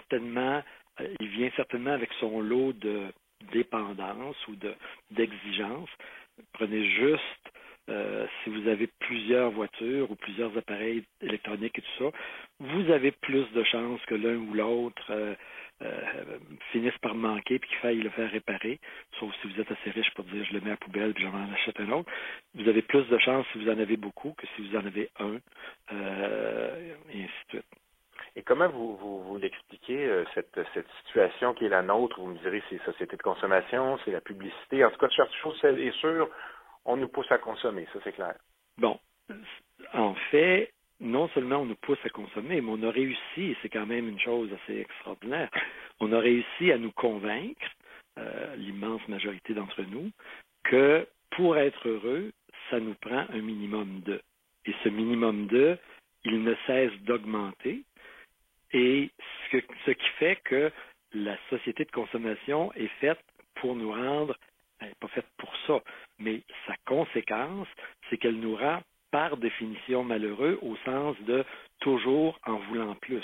vient certainement avec son lot de dépendance ou d'exigence. Prenez juste... si vous avez plusieurs voitures ou plusieurs appareils électroniques et tout ça, vous avez plus de chances que l'un ou l'autre finisse par manquer puis qu'il faille le faire réparer, sauf si vous êtes assez riche pour dire je le mets à la poubelle puis j'en achète un autre. Vous avez plus de chances si vous en avez beaucoup que si vous en avez un, et ainsi de suite. Comment vous l'expliquez, cette situation qui est la nôtre? Vous me direz, c'est les sociétés de consommation, c'est la publicité. En tout cas, chaque chose est sûre, on nous pousse à consommer, ça c'est clair. Bon, en fait, non seulement on nous pousse à consommer, mais on a réussi, et c'est quand même une chose assez extraordinaire, on a réussi à nous convaincre, l'immense majorité d'entre nous, que pour être heureux, ça nous prend un minimum de. Et ce minimum de, il ne cesse d'augmenter. Et ce qui fait que la société de consommation est faite pour nous rendre, elle n'est pas faite pour ça, mais sa conséquence, c'est qu'elle nous rend par définition malheureux au sens de toujours en voulant plus.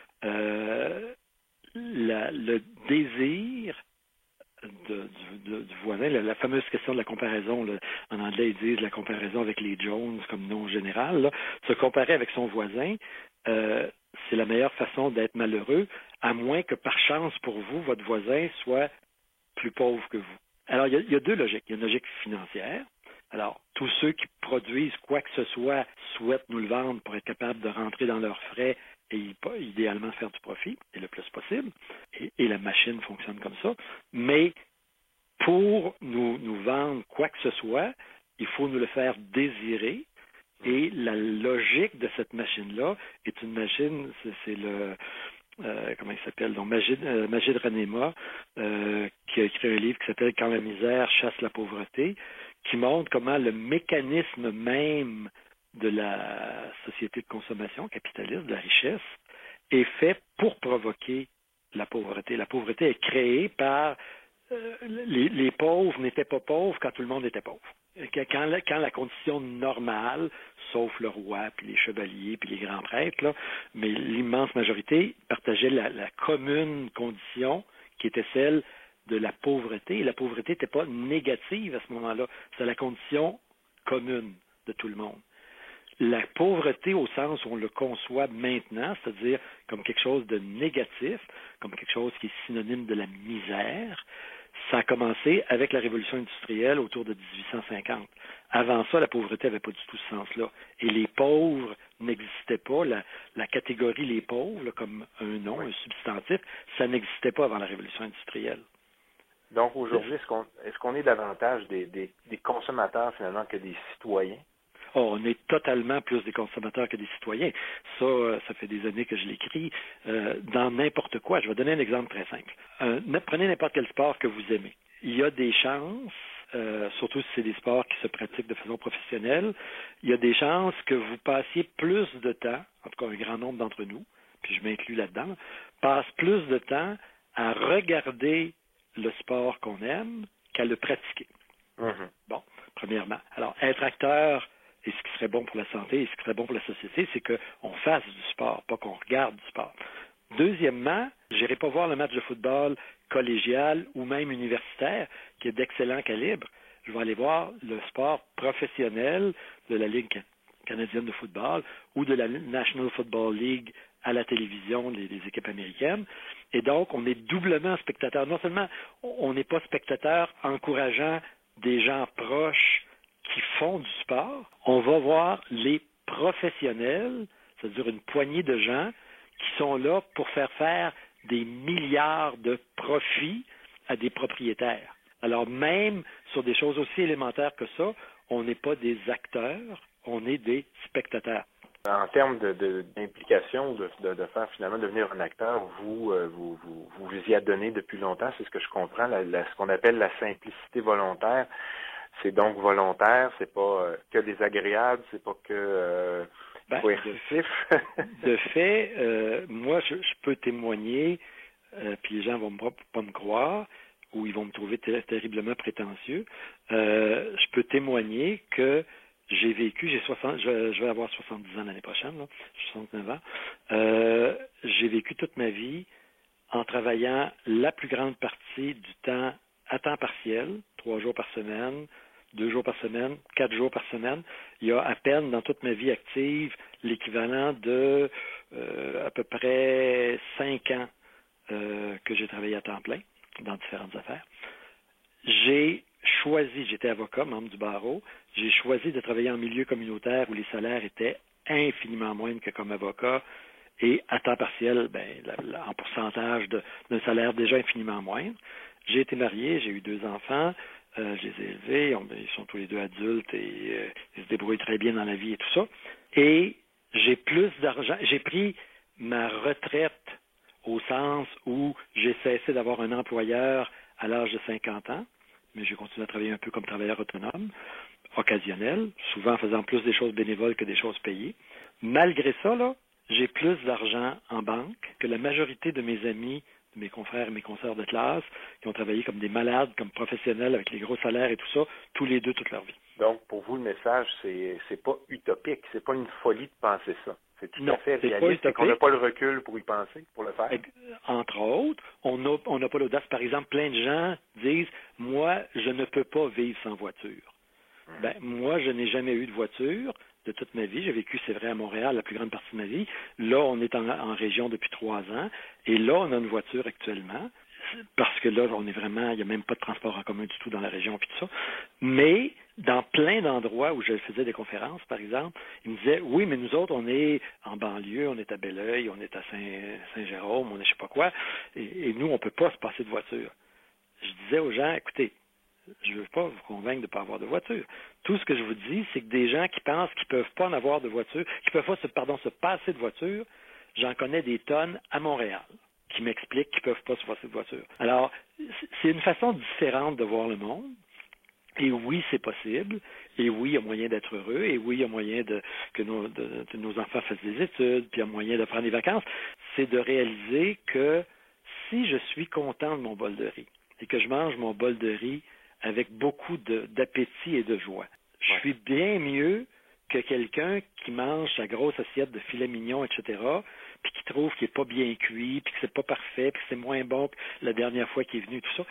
Le désir du voisin, la fameuse question de la comparaison, là, en anglais ils disent la comparaison avec les Jones comme nom général, là, se comparer avec son voisin, c'est la meilleure façon d'être malheureux, à moins que par chance pour vous, votre voisin soit plus pauvre que vous. Alors, il y a deux logiques. Il y a une logique financière. Alors, tous ceux qui produisent quoi que ce soit souhaitent nous le vendre pour être capables de rentrer dans leurs frais et idéalement faire du profit, et le plus possible. Et la machine fonctionne comme ça. Mais pour nous vendre quoi que ce soit, il faut nous le faire désirer. Et la logique de cette machine-là est une machine, c'est le... comment il s'appelle? Donc, Magid Ranema, qui a écrit un livre qui s'appelle « Quand la misère chasse la pauvreté », qui montre comment le mécanisme même de la société de consommation capitaliste, de la richesse, est fait pour provoquer la pauvreté. La pauvreté est créée par... les pauvres n'étaient pas pauvres quand tout le monde était pauvre. Quand la condition normale, sauf le roi, puis les chevaliers, puis les grands prêtres, là, mais l'immense majorité partageait la commune condition qui était celle de la pauvreté. Et la pauvreté n'était pas négative à ce moment-là. C'était la condition commune de tout le monde. La pauvreté au sens où on le conçoit maintenant, c'est-à-dire comme quelque chose de négatif, comme quelque chose qui est synonyme de la misère, ça a commencé avec la révolution industrielle autour de 1850. Avant ça, la pauvreté n'avait pas du tout ce sens-là. Et les pauvres n'existaient pas. La catégorie les pauvres, là, comme un nom, un substantif, ça n'existait pas avant la révolution industrielle. Donc aujourd'hui, est-ce qu'on est davantage des consommateurs finalement que des citoyens? Oh, on est totalement plus des consommateurs que des citoyens. Ça fait des années que je l'écris. Dans n'importe quoi, je vais donner un exemple très simple. Prenez n'importe quel sport que vous aimez. Il y a des chances, surtout si c'est des sports qui se pratiquent de façon professionnelle, il y a des chances que vous passiez plus de temps, en tout cas un grand nombre d'entre nous, puis je m'inclus là-dedans, passent plus de temps à regarder le sport qu'on aime qu'à le pratiquer. Mm-hmm. Bon, premièrement. Alors, être acteur, et ce qui serait bon pour la santé et ce qui serait bon pour la société, c'est qu'on fasse du sport, pas qu'on regarde du sport. Deuxièmement, je n'irai pas voir le match de football collégial ou même universitaire, qui est d'excellent calibre. Je vais aller voir le sport professionnel de la Ligue canadienne de football ou de la National Football League à la télévision, les équipes américaines. Et donc, on est doublement spectateur. Non seulement on n'est pas spectateur encourageant des gens proches qui font du sport, on va voir les professionnels, c'est-à-dire une poignée de gens qui sont là pour faire des milliards de profits à des propriétaires. Alors même sur des choses aussi élémentaires que ça, on n'est pas des acteurs, on est des spectateurs. En termes d'implication, de faire finalement devenir un acteur, vous y adonnez depuis longtemps, c'est ce que je comprends, ce qu'on appelle la simplicité volontaire. C'est donc volontaire, c'est pas que désagréable, c'est pas que coercitif. De fait, moi, je peux témoigner, puis les gens vont pas me croire, ou ils vont me trouver terriblement prétentieux. Je peux témoigner que j'ai vécu, je vais avoir 70 ans l'année prochaine, là, j'ai 69 ans. J'ai vécu toute ma vie en travaillant la plus grande partie du temps à temps partiel, 3 jours par semaine, 2 jours par semaine, 4 jours par semaine. Il y a à peine dans toute ma vie active l'équivalent de à peu près 5 ans que j'ai travaillé à temps plein dans différentes affaires. J'étais avocat, membre du barreau, j'ai choisi de travailler en milieu communautaire où les salaires étaient infiniment moindres que comme avocat Et à temps partiel, en pourcentage d'un salaire déjà infiniment moindre. J'ai été marié, j'ai eu 2 enfants, je les ai élevés, ils sont tous les 2 adultes et ils se débrouillent très bien dans la vie et tout ça. Et j'ai plus d'argent, j'ai pris ma retraite au sens où j'ai cessé d'avoir un employeur à l'âge de 50 ans, mais j'ai continué à travailler un peu comme travailleur autonome, occasionnel, souvent en faisant plus des choses bénévoles que des choses payées. Malgré ça, là, j'ai plus d'argent en banque que la majorité de mes amis, de mes confrères et mes consoeurs de classe, qui ont travaillé comme des malades, comme professionnels, avec les gros salaires et tout ça, tous les 2 toute leur vie. Donc, pour vous, le message, c'est pas utopique, c'est pas une folie de penser ça. C'est tout à fait réaliste et qu'on n'a pas le recul pour y penser, pour le faire. Entre autres, on n'a pas l'audace. Par exemple, plein de gens disent « Moi, je ne peux pas vivre sans voiture. » Moi, je n'ai jamais eu de voiture de toute ma vie. J'ai vécu, c'est vrai, à Montréal la plus grande partie de ma vie. Là, on est en région depuis 3 ans. Et là, on a une voiture actuellement. Parce que là, on est vraiment, il n'y a même pas de transport en commun du tout dans la région et tout ça. Mais dans plein d'endroits où je faisais des conférences, par exemple, ils me disaient, oui, mais nous autres, on est en banlieue, on est à Belleuil, on est à Saint-Jérôme, on est je sais pas quoi, et nous, on ne peut pas se passer de voiture. Je disais aux gens, écoutez, je ne veux pas vous convaincre de ne pas avoir de voiture. Tout ce que je vous dis, c'est que des gens qui pensent qu'ils ne peuvent pas en avoir de voiture, qui ne peuvent pas se passer de voiture, j'en connais des tonnes à Montréal qui m'expliquent qu'ils ne peuvent pas se passer de voiture. Alors, c'est une façon différente de voir le monde. Et oui, c'est possible. Et oui, il y a moyen d'être heureux. Et oui, il y a moyen que nos enfants fassent des études, puis il y a moyen de prendre des vacances. C'est de réaliser que si je suis content de mon bol de riz et que je mange mon bol de riz avec beaucoup d'appétit et de joie, je suis bien mieux que quelqu'un qui mange sa grosse assiette de filet mignon, etc., puis qui trouve qu'il n'est pas bien cuit, puis que c'est pas parfait, puis que c'est moins bon que la dernière fois qu'il est venu, tout ça.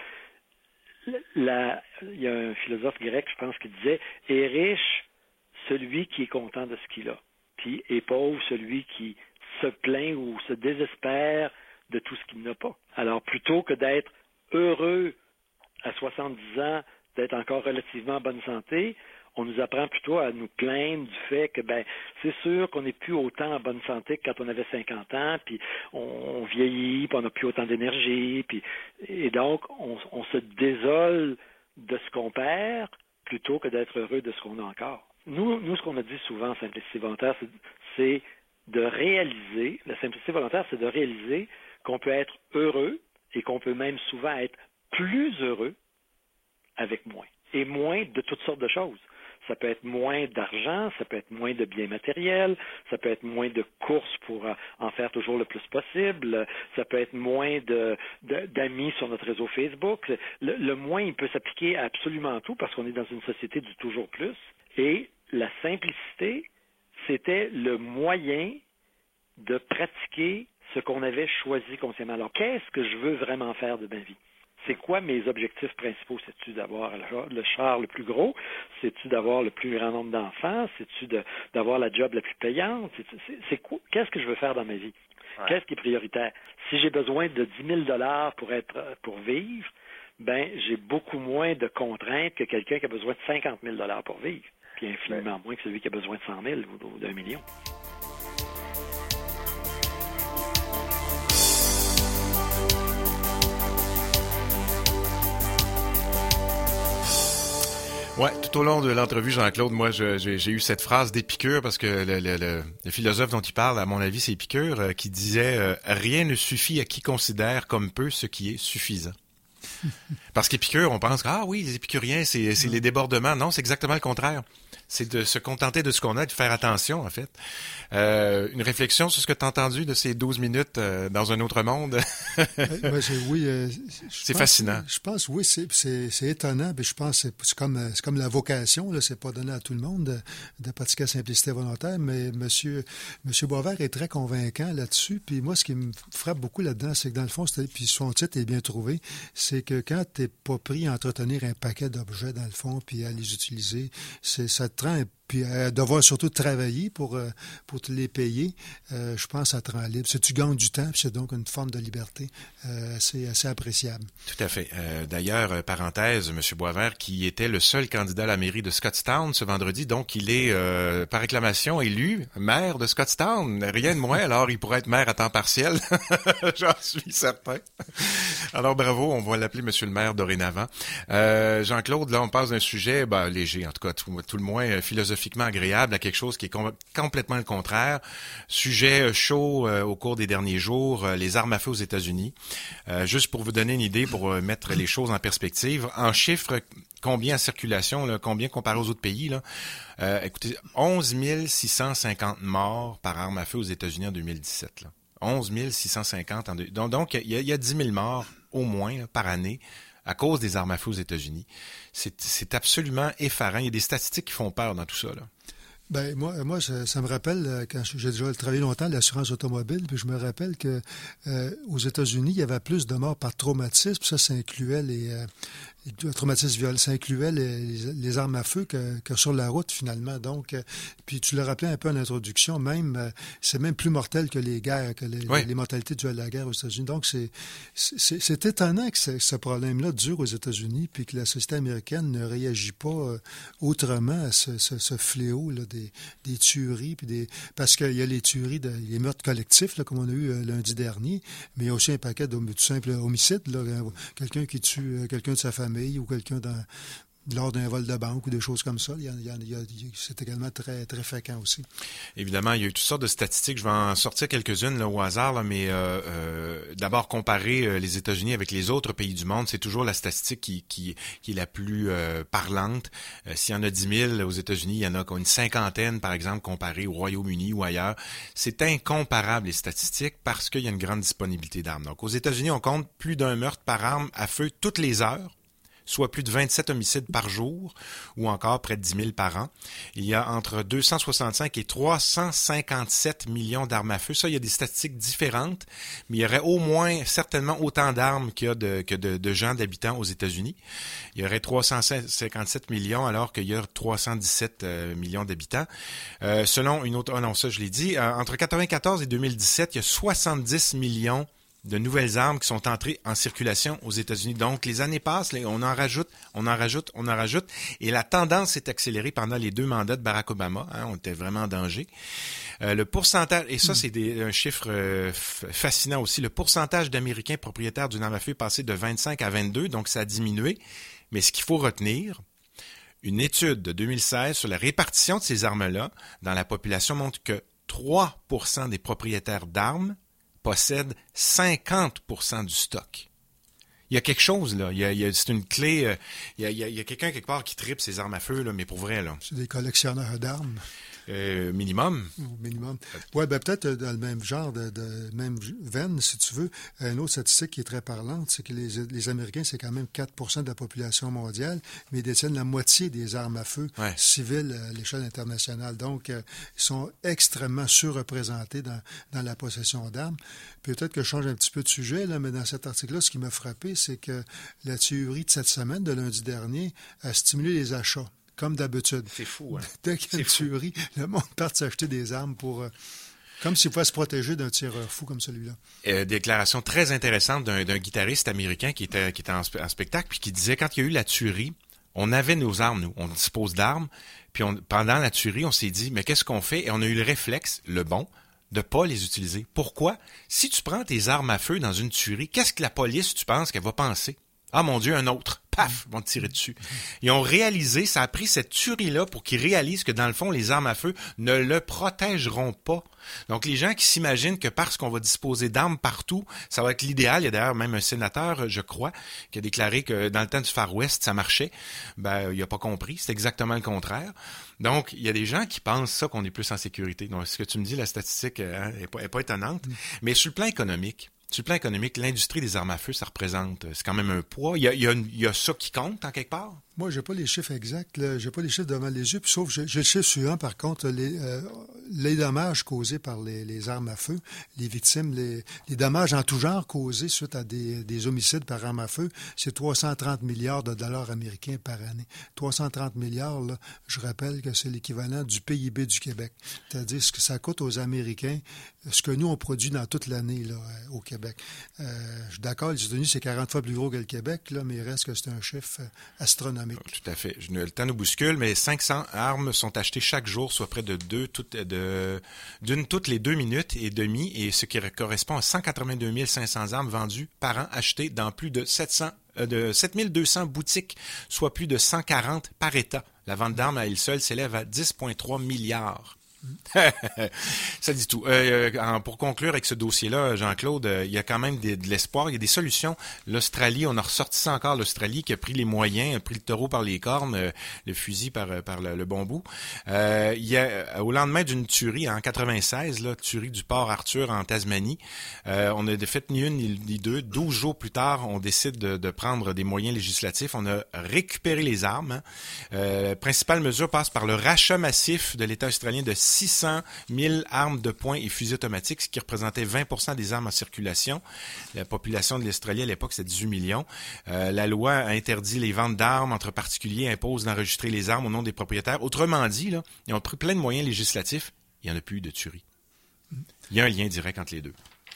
Il y a un philosophe grec, je pense, qui disait « Est riche celui qui est content de ce qu'il a, puis est pauvre celui qui se plaint ou se désespère de tout ce qu'il n'a pas. » Alors, plutôt que d'être heureux à 70 ans, d'être encore relativement en bonne santé, on nous apprend plutôt à nous plaindre du fait que, c'est sûr qu'on n'est plus autant en bonne santé que quand on avait 50 ans, puis on vieillit, puis on n'a plus autant d'énergie, et donc on se désole de ce qu'on perd plutôt que d'être heureux de ce qu'on a encore. Nous, ce qu'on a dit souvent en simplicité volontaire, c'est de réaliser, la simplicité volontaire, c'est de réaliser qu'on peut être heureux et qu'on peut même souvent être plus heureux avec moins. Et moins de toutes sortes de choses. Ça peut être moins d'argent, ça peut être moins de biens matériels, ça peut être moins de courses pour en faire toujours le plus possible, ça peut être moins d'amis sur notre réseau Facebook. Le moins, il peut s'appliquer à absolument tout parce qu'on est dans une société du toujours plus. Et la simplicité, c'était le moyen de pratiquer ce qu'on avait choisi consciemment. Alors, qu'est-ce que je veux vraiment faire de ma vie? C'est quoi mes objectifs principaux? C'est-tu d'avoir le char le plus gros? C'est-tu d'avoir le plus grand nombre d'enfants? C'est-tu d'avoir la job la plus payante? Qu'est-ce que je veux faire dans ma vie? Ouais. Qu'est-ce qui est prioritaire? Si j'ai besoin de 10 000 $ pour vivre, j'ai beaucoup moins de contraintes que quelqu'un qui a besoin de 50 000 $ pour vivre, puis infiniment moins que celui qui a besoin de 100 000 ou d'1 million. Ouais, tout au long de l'entrevue, Jean-Claude, moi, j'ai eu cette phrase d'Épicure parce que le philosophe dont il parle, à mon avis, c'est Épicure, qui disait rien ne suffit à qui considère comme peu ce qui est suffisant. Parce qu'Épicure, on pense oui, les épicuriens, c'est les débordements. Non, c'est exactement le contraire. C'est de se contenter de ce qu'on a, de faire attention, en fait. Une réflexion sur ce que tu as entendu de ces 12 minutes dans un autre monde? C'est fascinant. Je pense, oui, c'est étonnant. Mais je pense que c'est comme la vocation. Là, c'est pas donné à tout le monde de pratiquer la simplicité volontaire, mais Monsieur Boisvert est très convaincant là-dessus. Puis moi, ce qui me frappe beaucoup là-dedans, c'est que dans le fond, puis son titre est bien trouvé, c'est que quand tu n'es pas pris à entretenir un paquet d'objets, dans le fond, puis à les utiliser, ça te rend puis devoir surtout travailler pour te les payer, je pense à te rend libre. Tu gagnes du temps, puis c'est donc une forme de liberté. C'est assez appréciable. Tout à fait. D'ailleurs, parenthèse, M. Boisvert, qui était le seul candidat à la mairie de Scotstown ce vendredi, donc il est, par réclamation, élu maire de Scotstown. Rien de moins, alors il pourrait être maire à temps partiel. J'en suis certain. Alors bravo, on va l'appeler M. le maire dorénavant. Jean-Claude, là, on passe d'un sujet léger, en tout cas tout le moins philosophiquement agréable, à quelque chose qui est complètement le contraire. Sujet chaud au cours des derniers jours, les armes à feu aux États-Unis. Juste pour vous donner une idée, pour mettre les choses en perspective, en chiffres, combien en circulation, là, combien comparé aux autres pays, là, écoutez, 11 650 morts par arme à feu aux États-Unis en 2017. Là. 11 650 donc il y a 10 000 morts au moins là, par année à cause des armes à feu aux États-Unis. C'est absolument effarant. Il y a des statistiques qui font peur dans tout ça, là. Ben moi, ça me rappelle, quand j'ai déjà travaillé longtemps à l'assurance automobile, puis je me rappelle que aux États-Unis, il y avait plus de morts par traumatisme. Ça incluait les traumatismes violents, ça incluait les armes à feu que sur la route, finalement. Donc, puis tu le rappelais un peu en introduction, même c'est même plus mortel que les guerres, que les mortalités dues à la guerre aux États-Unis. Donc, c'est étonnant que ce problème-là dure aux États-Unis, puis que la société américaine ne réagit pas autrement à ce fléau là, des tueries, puis parce qu'il y a les tueries, les meurtres collectifs, là, comme on a eu lundi dernier, mais il y a aussi un paquet de simples homicides, là, quelqu'un qui tue quelqu'un de sa famille ou quelqu'un lors d'un vol de banque ou des choses comme ça. C'est également très, très fréquent aussi. Évidemment, il y a eu toutes sortes de statistiques. Je vais en sortir quelques-unes là, au hasard, là, mais d'abord, comparer les États-Unis avec les autres pays du monde, c'est toujours la statistique qui est la plus parlante. S'il y en a 10 000 aux États-Unis, il y en a une cinquantaine, par exemple, comparé au Royaume-Uni ou ailleurs. C'est incomparable, les statistiques, parce qu'il y a une grande disponibilité d'armes. Donc, aux États-Unis, on compte plus d'un meurtre par arme à feu toutes les heures, soit plus de 27 homicides par jour, ou encore près de 10 000 par an. Il y a entre 265 et 357 millions d'armes à feu. Ça, il y a des statistiques différentes, mais il y aurait au moins certainement autant d'armes qu'il y a de gens, d'habitants aux États-Unis. Il y aurait 357 millions, alors qu'il y a 317 millions d'habitants. Selon une autre... non, ça, je l'ai dit. Entre 1994 et 2017, il y a 70 millions de nouvelles armes qui sont entrées en circulation aux États-Unis. Donc, les années passent, on en rajoute. Et la tendance s'est accélérée pendant les 2 mandats de Barack Obama. On était vraiment en danger. Le pourcentage, et ça, c'est un chiffre fascinant aussi, le pourcentage d'Américains propriétaires d'une arme à feu est passé de 25 à 22, donc ça a diminué. Mais ce qu'il faut retenir, une étude de 2016 sur la répartition de ces armes-là dans la population montre que 3% des propriétaires d'armes possède 50% du stock. Il y a quelque chose, là. C'est une clé. Il y a quelqu'un quelque part qui tripe ses armes à feu, là, mais pour vrai, là. C'est des collectionneurs d'armes. Minimum. Minimum. Oui, ben peut-être dans le même genre, de même veine, si tu veux. Une autre statistique qui est très parlante, c'est que les Américains, c'est quand même 4% de la population mondiale, mais ils détiennent la moitié des armes à feu civiles à l'échelle internationale. Donc, ils sont extrêmement surreprésentés dans la possession d'armes. Peut-être que je change un petit peu de sujet, là, mais dans cet article-là, ce qui m'a frappé, c'est que la tuerie de cette semaine, de lundi dernier, a stimulé les achats. Comme d'habitude. C'est fou, hein? Dès qu'il y a une tuerie, le monde part s'acheter des armes comme s'il pouvait se protéger d'un tireur fou comme celui-là. Déclaration très intéressante d'un guitariste américain qui était en spectacle, puis qui disait, quand il y a eu la tuerie, on avait nos armes, nous. On dispose d'armes, puis pendant la tuerie, on s'est dit, mais qu'est-ce qu'on fait? Et on a eu le réflexe, le bon, de pas les utiliser. Pourquoi? Si tu prends tes armes à feu dans une tuerie, qu'est-ce que la police, tu penses qu'elle va penser? Ah mon Dieu, un autre. Paf, vont te tirer dessus. Ils ont réalisé, ça a pris cette tuerie-là pour qu'ils réalisent que dans le fond, les armes à feu ne le protégeront pas. Donc les gens qui s'imaginent que parce qu'on va disposer d'armes partout, ça va être l'idéal. Il y a d'ailleurs même un sénateur, je crois, qui a déclaré que dans le temps du Far West, ça marchait. Ben, il a pas compris. C'est exactement le contraire. Donc, il y a des gens qui pensent ça, qu'on est plus en sécurité. Donc, ce que tu me dis, la statistique est pas étonnante. Mais sur le plan économique, l'industrie des armes à feu, ça représente, c'est quand même un poids. Il y a ça qui compte, en quelque part? Moi, j'ai pas les chiffres exacts. J'ai pas les chiffres devant les yeux. Puis, sauf j'ai le chiffre suivant, par contre, les dommages causés par les armes à feu, les victimes, les dommages en tout genre causés suite à des homicides par arme à feu, c'est 330 milliards de dollars américains par année. 330 milliards, là, je rappelle que c'est l'équivalent du PIB du Québec. C'est-à-dire ce que ça coûte aux Américains, ce que nous, on produit dans toute l'année là, au Québec. Je suis d'accord, les États-Unis, c'est 40 fois plus gros que le Québec, là, mais il reste que c'est un chiffre astronomique. Tout à fait. Le temps nous bouscule, mais 500 armes sont achetées chaque jour, soit près d'une toutes les 2 minutes et demie, et ce qui correspond à 182 500 armes vendues par an, achetées dans plus de 7200 boutiques, soit plus de 140 par État. La vente d'armes à elle seule s'élève à 10,3 milliards. Ça dit tout. Pour conclure avec ce dossier-là, Jean-Claude, il y a quand même de l'espoir, il y a des solutions. L'Australie, on a ressorti ça encore, l'Australie qui a pris les moyens, a pris le taureau par les cornes, le fusil par le bon bout. Il y a, au lendemain d'une tuerie en 96, là, tuerie du port Arthur en Tasmanie, on a fait ni une ni deux. 12 jours plus tard, on décide de prendre des moyens législatifs. On a récupéré les armes. Principale mesure passe par le rachat massif de l'État australien de 600 000 armes de poing et fusils automatiques, ce qui représentait 20% des armes en circulation. La population de l'Australie à l'époque, c'était 18 millions. La loi interdit les ventes d'armes entre particuliers, impose d'enregistrer les armes au nom des propriétaires. Autrement dit, là, ils ont pris plein de moyens législatifs. Il n'y en a plus eu de tuerie. Il y a un lien direct entre les deux.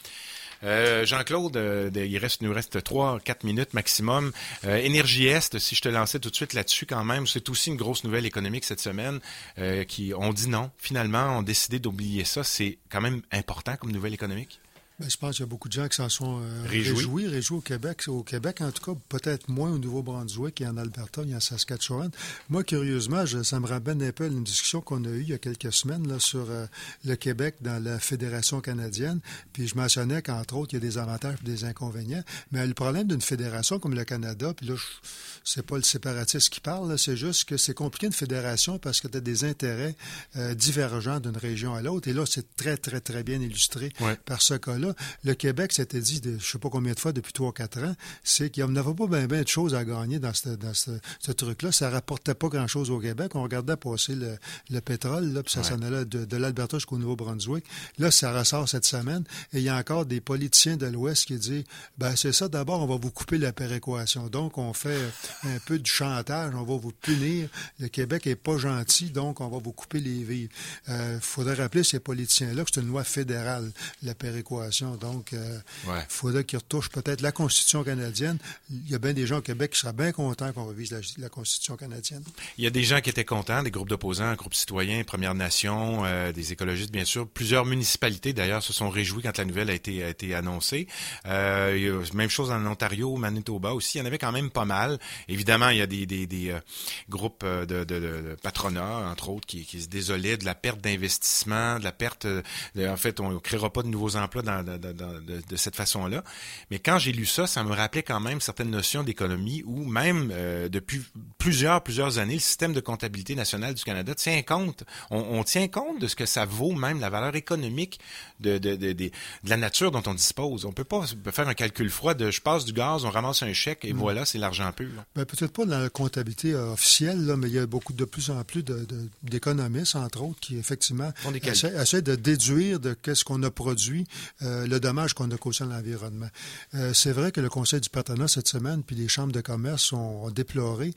Jean-Claude, il nous reste 3-4 minutes maximum. Énergie Est, si je te lançais tout de suite là-dessus quand même, c'est aussi une grosse nouvelle économique cette semaine. On dit non, finalement, on a décidé d'oublier ça. C'est quand même important comme nouvelle économique. Ben, je pense qu'il y a beaucoup de gens qui s'en sont réjouis au Québec. Au Québec, en tout cas, peut-être moins au Nouveau-Brunswick et en Alberta et en Saskatchewan. Moi, curieusement, ça me ramène un peu à une discussion qu'on a eue il y a quelques semaines là, sur le Québec dans la Fédération canadienne. Puis je mentionnais qu'entre autres, il y a des avantages et des inconvénients. Mais le problème d'une fédération comme le Canada, puis là, c'est pas le séparatiste qui parle, là, c'est juste que c'est compliqué une fédération parce que tu as des intérêts divergents d'une région à l'autre. Et là, c'est très, très, très bien illustré par ce cas-là. Le Québec s'était dit, je ne sais pas combien de fois, depuis 3 ou 4 ans, c'est qu'il n'y avait pas bien de choses à gagner dans ce truc-là. Ça ne rapportait pas grand-chose au Québec. On regardait passer le pétrole, là, puis ça s'en allait de l'Alberta jusqu'au Nouveau-Brunswick. Là, ça ressort cette semaine. Et il y a encore des politiciens de l'Ouest qui disent, ben c'est ça, d'abord, on va vous couper la péréquation. Donc, on fait un peu du chantage, on va vous punir. Le Québec n'est pas gentil, donc on va vous couper les vivres. Faudrait rappeler ces politiciens-là que c'est une loi fédérale, la péréquation. Donc, il faudrait qu'ils retouchent peut-être la Constitution canadienne. Il y a bien des gens au Québec qui seraient bien contents qu'on révise la Constitution canadienne. Il y a des gens qui étaient contents, des groupes d'opposants, groupes citoyens, Premières Nations, des écologistes, bien sûr. Plusieurs municipalités, d'ailleurs, se sont réjouies quand la nouvelle a été annoncée. Même chose en Ontario, Manitoba aussi. Il y en avait quand même pas mal. Évidemment, il y a des groupes de patronat, entre autres, qui se désolaient de la perte d'investissement, de la perte... en fait, on ne créera pas de nouveaux emplois de cette façon-là. Mais quand j'ai lu ça, ça me rappelait quand même certaines notions d'économie où même depuis plusieurs années, le système de comptabilité nationale du Canada tient compte, on tient compte de ce que ça vaut, même la valeur économique de la nature dont on dispose. On peut pas faire un calcul froid de je passe du gaz, on ramasse un chèque et voilà, c'est l'argent pur. Ben, peut-être pas dans la comptabilité officielle, là, mais il y a de plus en plus d'économistes, entre autres, qui effectivement essaient de déduire de qu'est-ce qu'on a produit le dommage qu'on a causé à l'environnement. C'est vrai que le Conseil du patronat cette semaine, puis les chambres de commerce ont déploré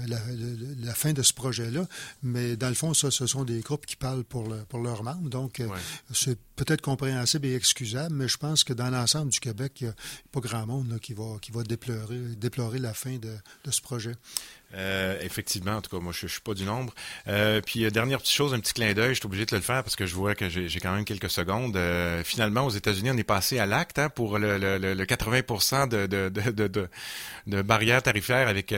la fin de ce projet-là, mais dans le fond, ce sont des groupes qui parlent pour leurs membres, donc c'est peut-être compréhensible et excusable, mais je pense que dans l'ensemble du Québec, il n'y a pas grand monde là, qui va déplorer la fin de ce projet. Effectivement, en tout cas, moi, je suis pas du nombre. Puis, dernière petite chose, un petit clin d'œil, je suis obligé de le faire parce que je vois que j'ai quand même quelques secondes. Finalement, aux États-Unis, on est passé à l'acte pour le 80% de barrières tarifaires avec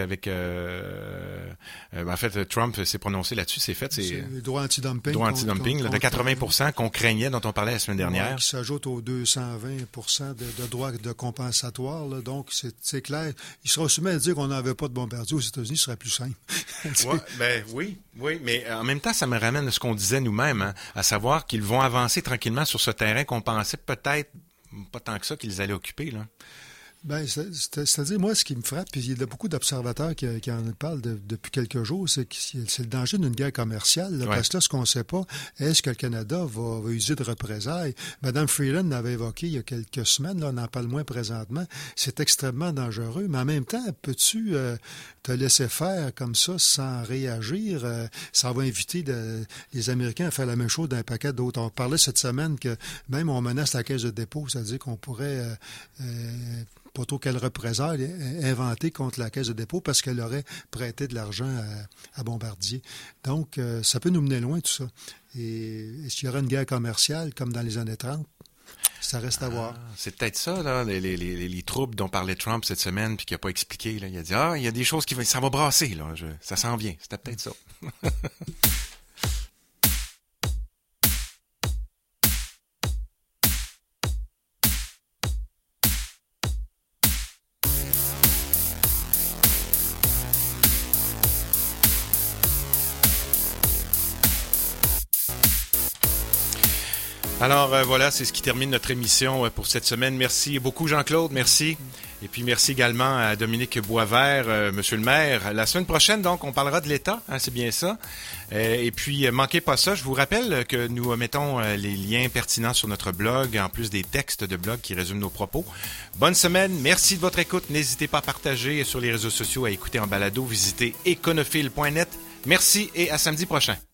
en fait, Trump s'est prononcé là-dessus, c'est fait. C'est le droit anti-dumping. Droit anti-dumping, de 80% qu'on craignait, dont on parlait la semaine dernière. Qui s'ajoute aux 220% de droits de compensatoires. Là. Donc, c'est clair. Il sera soumis à dire qu'on n'avait pas de bombardiers aux États-Unis, ce serait plus simple. Oui, mais en même temps, ça me ramène à ce qu'on disait nous-mêmes, à savoir qu'ils vont avancer tranquillement sur ce terrain qu'on pensait peut-être pas tant que ça qu'ils allaient occuper, là. Ben, c'est-à-dire, moi, ce qui me frappe, puis il y a beaucoup d'observateurs qui en parlent depuis quelques jours, c'est le danger d'une guerre commerciale. Là, parce que là, ce qu'on ne sait pas, est-ce que le Canada va user de représailles? Mme Freeland l'avait évoqué il y a quelques semaines, là, on en parle moins présentement. C'est extrêmement dangereux, mais en même temps, peux-tu te laisser faire comme ça sans réagir? Ça va inviter les Américains à faire la même chose d'un paquet d'autres. On parlait cette semaine que même on menace la caisse de dépôt, c'est-à-dire qu'on pourrait... pas trop qu'elle représaille, inventée contre la Caisse de dépôt parce qu'elle aurait prêté de l'argent à Bombardier. Donc, ça peut nous mener loin, tout ça. Et est-ce qu'il y aura une guerre commerciale comme dans les années 30? Ça reste à voir. C'est peut-être ça, là, les troubles dont parlait Trump cette semaine puis qu'il n'a pas expliqué. Là. Il a dit, il y a des choses ça va brasser, là. Ça s'en vient. C'était peut-être ça. Alors voilà, c'est ce qui termine notre émission pour cette semaine. Merci beaucoup Jean-Claude, merci. Et puis merci également à Dominique Boisvert, Monsieur le maire. La semaine prochaine, donc, on parlera de l'État, c'est bien ça. Et puis, manquez pas ça. Je vous rappelle que nous mettons les liens pertinents sur notre blog, en plus des textes de blog qui résument nos propos. Bonne semaine, merci de votre écoute. N'hésitez pas à partager sur les réseaux sociaux, à écouter en balado. Visitez econophile.net. Merci et à samedi prochain.